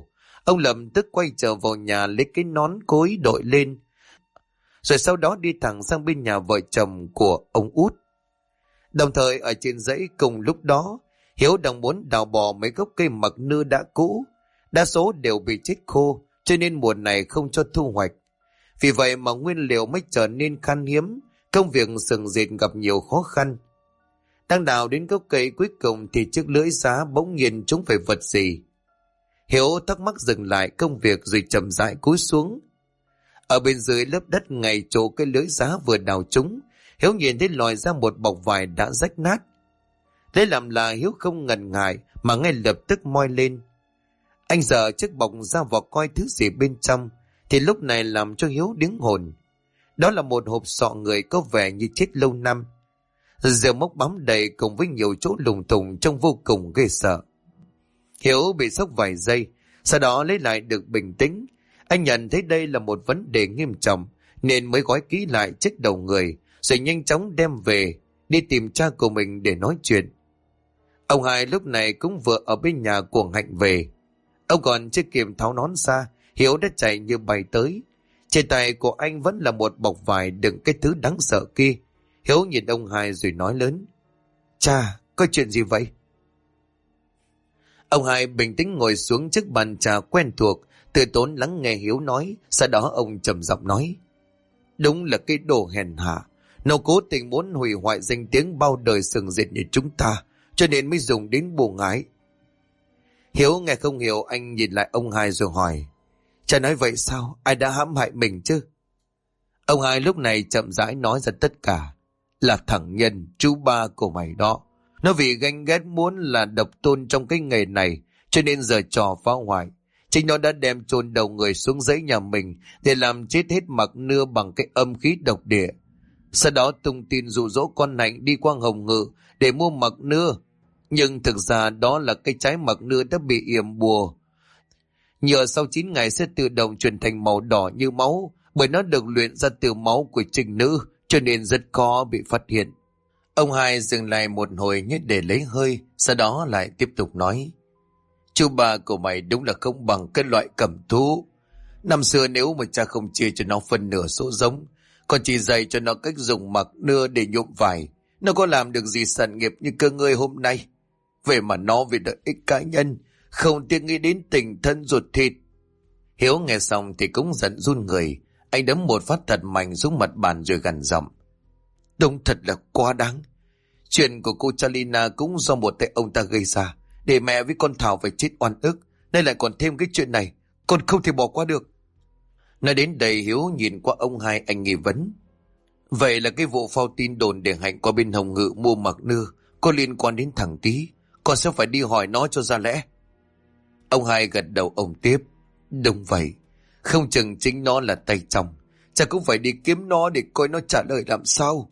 Ông lập tức quay trở vào nhà lấy cái nón cối đội lên, rồi sau đó đi thẳng sang bên nhà vợ chồng của ông Út. Đồng thời ở trên dãy cùng lúc đó, Hiếu đang muốn đào bò mấy gốc cây mặc nưa đã cũ, đa số đều bị chết khô, cho nên mùa này không cho thu hoạch. Vì vậy mà nguyên liệu mới trở nên khan hiếm, công việc sừng dệt gặp nhiều khó khăn. Đang đào đến gốc cây cuối cùng thì chiếc lưỡi giá bỗng nhiên trúng phải vật gì. Hiếu thắc mắc dừng lại công việc rồi chậm rãi cúi xuống. Ở bên dưới lớp đất ngay chỗ cái lưỡi giá vừa đào trúng, Hiếu nhìn thấy lòi ra một bọc vải đã rách nát. Lấy làm là Hiếu không ngần ngại mà ngay lập tức moi lên. Anh giở chiếc bọc ra vào coi thứ gì bên trong, thì lúc này làm cho Hiếu điếng hồn. Đó là một hộp sọ người có vẻ như chết lâu năm. Giờ mốc bám đầy cùng với nhiều chỗ lùng thùng trông vô cùng ghê sợ. Hiếu bị sốc vài giây, sau đó lấy lại được bình tĩnh. Anh nhận thấy đây là một vấn đề nghiêm trọng nên mới gói kỹ lại chiếc đầu người, rồi nhanh chóng đem về đi tìm cha của mình để nói chuyện. Ông Hai lúc này cũng vừa ở bên nhà của Hạnh về. Ông còn chưa kịp tháo nón ra, Hiếu đã chạy như bay tới. Trên tay của anh vẫn là một bọc vải đựng cái thứ đáng sợ kia. Hiếu nhìn ông Hai rồi nói lớn: "Cha, có chuyện gì vậy?" Ông Hai bình tĩnh ngồi xuống trước bàn trà quen thuộc, từ tốn lắng nghe Hiếu nói. Sau đó ông trầm giọng nói: "Đúng là cái đồ hèn hạ, nó cố tình muốn hủy hoại danh tiếng bao đời sừng dệt như chúng ta, cho nên mới dùng đến bùa ngải." Hiếu nghe không hiểu, anh nhìn lại ông Hai rồi hỏi: "Cha nói vậy sao? Ai đã hãm hại mình chứ?" Ông Hai lúc này chậm rãi nói ra tất cả: "Là thằng Nhân, chú ba của mày đó. Nó vì ganh ghét muốn là độc tôn trong cái nghề này, cho nên giờ trò phá hoại. Chính nó đã đem chôn đầu người xuống dãy nhà mình để làm chết hết mặc nưa bằng cái âm khí độc địa. Sau đó tung tin dụ dỗ con Hạnh đi qua Hồng Ngự để mua mặc nưa. Nhưng thực ra đó là cái trái mặc nưa đã bị yểm bùa. Nhờ sau 9 ngày sẽ tự động chuyển thành màu đỏ như máu, bởi nó được luyện ra từ máu của trinh nữ, cho nên rất khó bị phát hiện." Ông Hai dừng lại một hồi như để lấy hơi, sau đó lại tiếp tục nói: "Chú ba của mày đúng là không bằng cái loại cầm thú. Năm xưa nếu mà cha không chia cho nó phân nửa số giống, còn chỉ dạy cho nó cách dùng mặc nưa để nhuộm vải, nó có làm được gì sản nghiệp như cơ ngơi hôm nay. Vậy mà nó vì lợi ích cá nhân, không tiếc nghĩ đến tình thân ruột thịt." Hiếu nghe xong thì cũng giận run người. Anh đấm một phát thật mạnh xuống mặt bàn rồi gằn giọng: "Đúng thật là quá đáng. Chuyện của cô Chalina cũng do một tay ông ta gây ra, để mẹ với con Thảo phải chết oan ức. Nay lại còn thêm cái chuyện này, con không thể bỏ qua được." Nói đến đây, Hiếu nhìn qua ông Hai, anh nghi vấn: "Vậy là cái vụ phao tin đồn để Hạnh qua bên Hồng Ngự mua mặc nưa có liên quan đến thằng Tý? Con sẽ phải đi hỏi nó cho ra lẽ." Ông Hai gật đầu, ông tiếp: "Đúng vậy, không chừng chính nó là tay trong. Cha cũng phải đi kiếm nó để coi nó trả lời làm sao."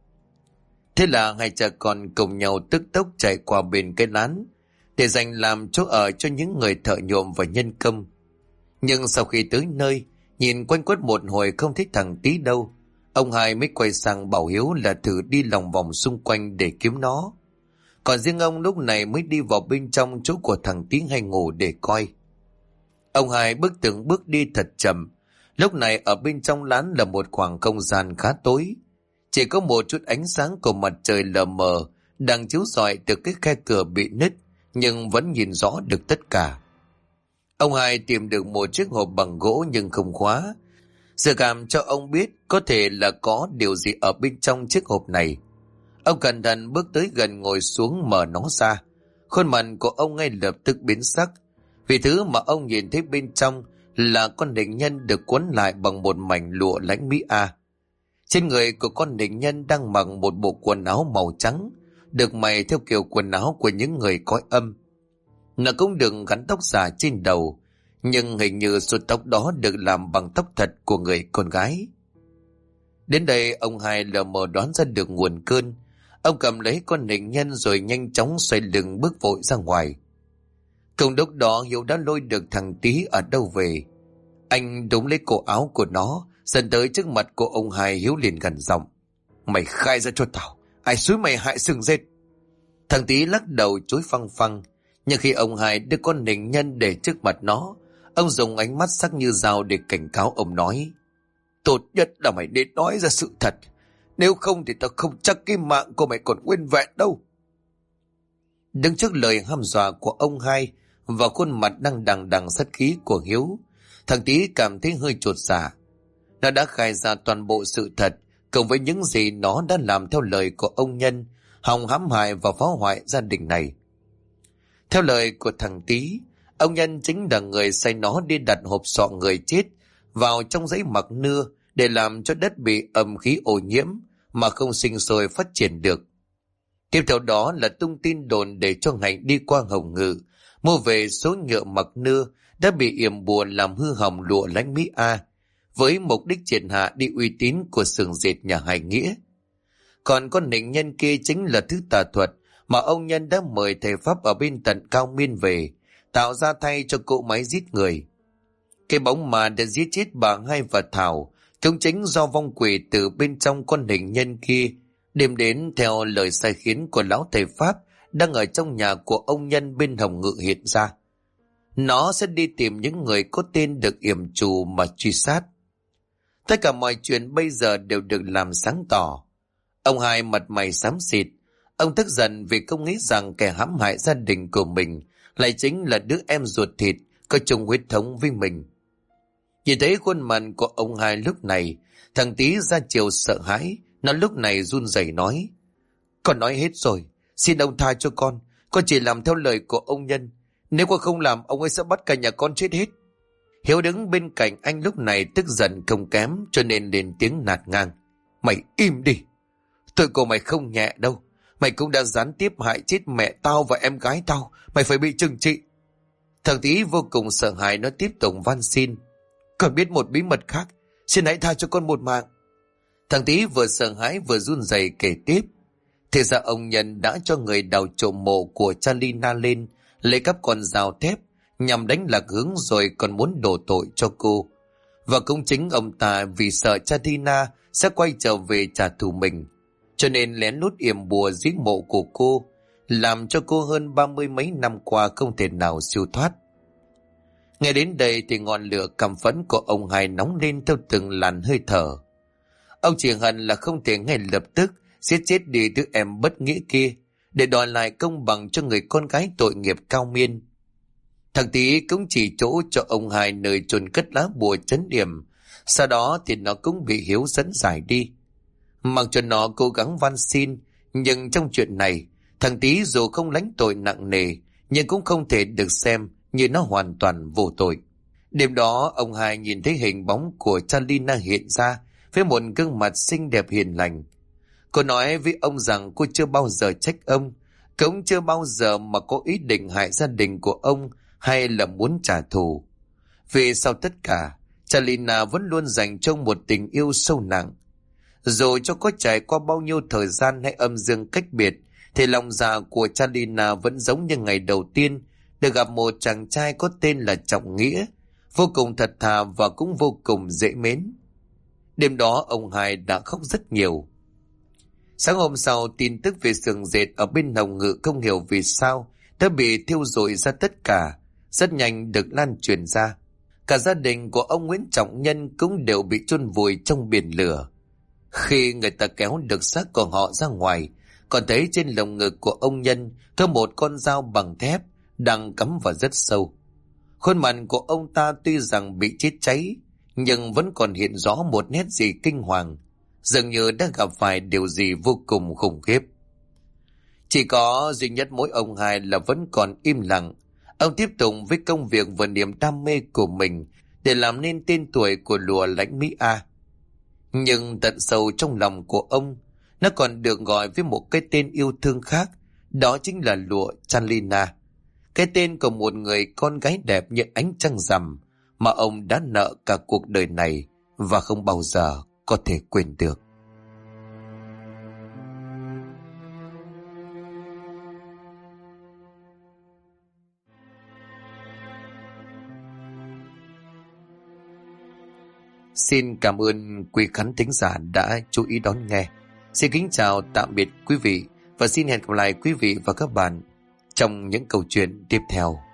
Thế là hai cha con cùng nhau tức tốc chạy qua bên cái lán để dành làm chỗ ở cho những người thợ nhuộm và nhân công. Nhưng sau khi tới nơi, nhìn quanh quất một hồi không thấy thằng Tý đâu, ông Hai mới quay sang bảo Hiếu là thử đi lòng vòng xung quanh để kiếm nó. Còn riêng ông lúc này mới đi vào bên trong chỗ của thằng Tý hay ngủ để coi. Ông Hai bước từng bước đi thật chậm. Lúc này ở bên trong lán là một khoảng không gian khá tối. Chỉ có một chút ánh sáng của mặt trời lờ mờ đang chiếu rọi từ cái khe cửa bị nứt, nhưng vẫn nhìn rõ được tất cả. Ông Hai tìm được một chiếc hộp bằng gỗ nhưng không khóa. Sự cảm cho ông biết có thể là có điều gì ở bên trong chiếc hộp này. Ông cẩn thận bước tới gần, ngồi xuống mở nó ra. Khuôn mặt của ông ngay lập tức biến sắc, vì thứ mà ông nhìn thấy bên trong là con hình nhân được quấn lại bằng một mảnh lụa lãnh Mỹ A. Trên người của con hình nhân đang mặc một bộ quần áo màu trắng, được may theo kiểu quần áo của những người cõi âm. Nó cũng được gắn tóc giả trên đầu, nhưng hình như số tóc đó được làm bằng tóc thật của người con gái. Đến đây ông Hai lờ mờ đoán ra được nguồn cơn. Ông cầm lấy con hình nhân rồi nhanh chóng xoay lưng bước vội ra ngoài. Cùng lúc đó Hiếu đã lôi được thằng Tý ở đâu về. Anh đống lấy cổ áo của nó, dần tới trước mặt của ông Hai. Hiếu liền gằn giọng: "Mày khai ra cho tao, ai xúi mày hại sừng dệt?" Thằng Tý lắc đầu chối phăng phăng. Nhưng khi ông Hai đưa con hình nhân để trước mặt nó, Ông dùng ánh mắt sắc như dao để cảnh cáo ông nói: tốt nhất là mày nên nói ra sự thật. Nếu không thì tao không chắc cái mạng của mày còn nguyên vẹn đâu. Đứng trước lời hăm dọa của ông hai và khuôn mặt đang đằng đằng sát khí của Hiếu, thằng Tý cảm thấy hơi chột dạ. Nó đã khai ra toàn bộ sự thật, cộng với những gì nó đã làm theo lời của ông Nhân, hòng hãm hại và phá hoại gia đình này. Theo lời của thằng Tý, ông Nhân chính là người sai nó đi đặt hộp sọ người chết vào trong giấy mặc nưa để làm cho đất bị âm khí ô nhiễm mà không sinh sôi phát triển được. Tiếp theo đó là tung tin đồn để cho Hạnh đi qua Hồng Ngự mua về số nhựa mặc nưa đã bị yểm bùa làm hư hỏng lụa Lãnh Mỹ A, với mục đích triệt hạ đi uy tín của xưởng dệt nhà Hải Nghĩa. Còn con nịnh nhân kia chính là thứ tà thuật mà ông Nhân đã mời thầy pháp ở bên tận Cao Miên về, tạo ra thay cho cỗ máy giết người. Cái bóng mà đã giết chết bà Hai và Thảo cũng chính do vong quỷ từ bên trong con nịnh nhân kia đem đến theo lời sai khiến của lão thầy pháp đang ở trong nhà của ông Nhân bên Hồng Ngự hiện ra. Nó sẽ đi tìm những người có tên được yểm trù mà truy sát. Tất cả mọi chuyện bây giờ đều được làm sáng tỏ. Ông Hai mặt mày xám xịt. Ông tức giận vì không nghĩ rằng kẻ hãm hại gia đình của mình lại chính là đứa em ruột thịt có chung huyết thống với mình. Nhìn thấy khuôn mặt của ông Hai lúc này, thằng Tý ra chiều sợ hãi. Nó lúc này run rẩy nói: con nói hết rồi, xin ông tha cho con chỉ làm theo lời của ông Nhân. Nếu con không làm, ông ấy sẽ bắt cả nhà con chết hết. Hiếu đứng bên cạnh anh lúc này tức giận không kém, cho nên lên tiếng nạt ngang: mày im đi, tội của mày không nhẹ đâu. Mày cũng đã gián tiếp hại chết mẹ tao và em gái tao, mày phải bị trừng trị. Thằng Tý vô cùng sợ hãi, nó tiếp tục van xin: con biết một bí mật khác, xin hãy tha cho con một mạng. Thằng Tý vừa sợ hãi vừa run rẩy kể tiếp: thì ra ông Nhân đã cho người đào trộm mộ của Charlina lên, lấy cắp con dao thép nhằm đánh lạc hướng, rồi còn muốn đổ tội cho cô. Và cũng chính ông ta vì sợ Charlina sẽ quay trở về trả thù mình, cho nên lén lút yểm bùa giết mộ của cô, làm cho cô hơn 30 mấy năm qua không thể nào siêu thoát. Nghe đến đây thì ngọn lửa căm phẫn của ông Hai nóng lên theo từng làn hơi thở. Ông chỉ hận là không thể ngay lập tức giết chết đi đứa em bất nghĩa kia để đòi lại công bằng cho người con gái tội nghiệp Cao Miên. Thằng Tý cũng chỉ chỗ cho ông Hai nơi chôn cất lá bùa trấn điểm, sau đó thì nó cũng bị Hiếu dẫn giải đi. Mặc cho nó cố gắng van xin, nhưng trong chuyện này, thằng Tý dù không lãnh tội nặng nề, nhưng cũng không thể được xem như nó hoàn toàn vô tội. Đêm đó, ông Hai nhìn thấy hình bóng của Charlina hiện ra với một gương mặt xinh đẹp hiền lành. Cô nói với ông rằng cô chưa bao giờ trách ông, cũng chưa bao giờ mà có ý định hại gia đình của ông hay là muốn trả thù. Vì sau tất cả, Charlina vẫn luôn dành cho một tình yêu sâu nặng. Dù cho có trải qua bao nhiêu thời gian hay âm dương cách biệt, thì lòng dạ của Charlina vẫn giống như ngày đầu tiên được gặp một chàng trai có tên là Trọng Nghĩa, vô cùng thật thà và cũng vô cùng dễ mến. Đêm đó ông Hai đã khóc rất nhiều. Sáng hôm sau, tin tức về xưởng dệt ở bên Hồng Ngự không hiểu vì sao đã bị thiêu rụi ra tất cả, rất nhanh được lan truyền ra. Cả gia đình của ông Nguyễn Trọng Nhân cũng đều bị chôn vùi trong biển lửa. Khi người ta kéo được xác của họ ra ngoài, còn thấy trên lồng ngực của ông Nhân có một con dao bằng thép đang cắm vào rất sâu. Khuôn mặt của ông ta tuy rằng bị chết cháy, nhưng vẫn còn hiện rõ một nét gì kinh hoàng, dường như đã gặp phải điều gì vô cùng khủng khiếp. Chỉ có duy nhất mỗi ông Hai là vẫn còn im lặng. Ông tiếp tục với công việc và niềm đam mê của mình để làm nên tên tuổi của lụa Lãnh Mỹ A. Nhưng tận sâu trong lòng của ông, nó còn được gọi với một cái tên yêu thương khác, đó chính là lụa Charlina, cái tên của một người con gái đẹp như ánh trăng rằm mà ông đã nợ cả cuộc đời này và không bao giờ có thể quên được. Xin cảm ơn quý khán thính giả đã chú ý đón nghe. Xin kính chào tạm biệt quý vị và xin hẹn gặp lại quý vị và các bạn trong những câu chuyện tiếp theo.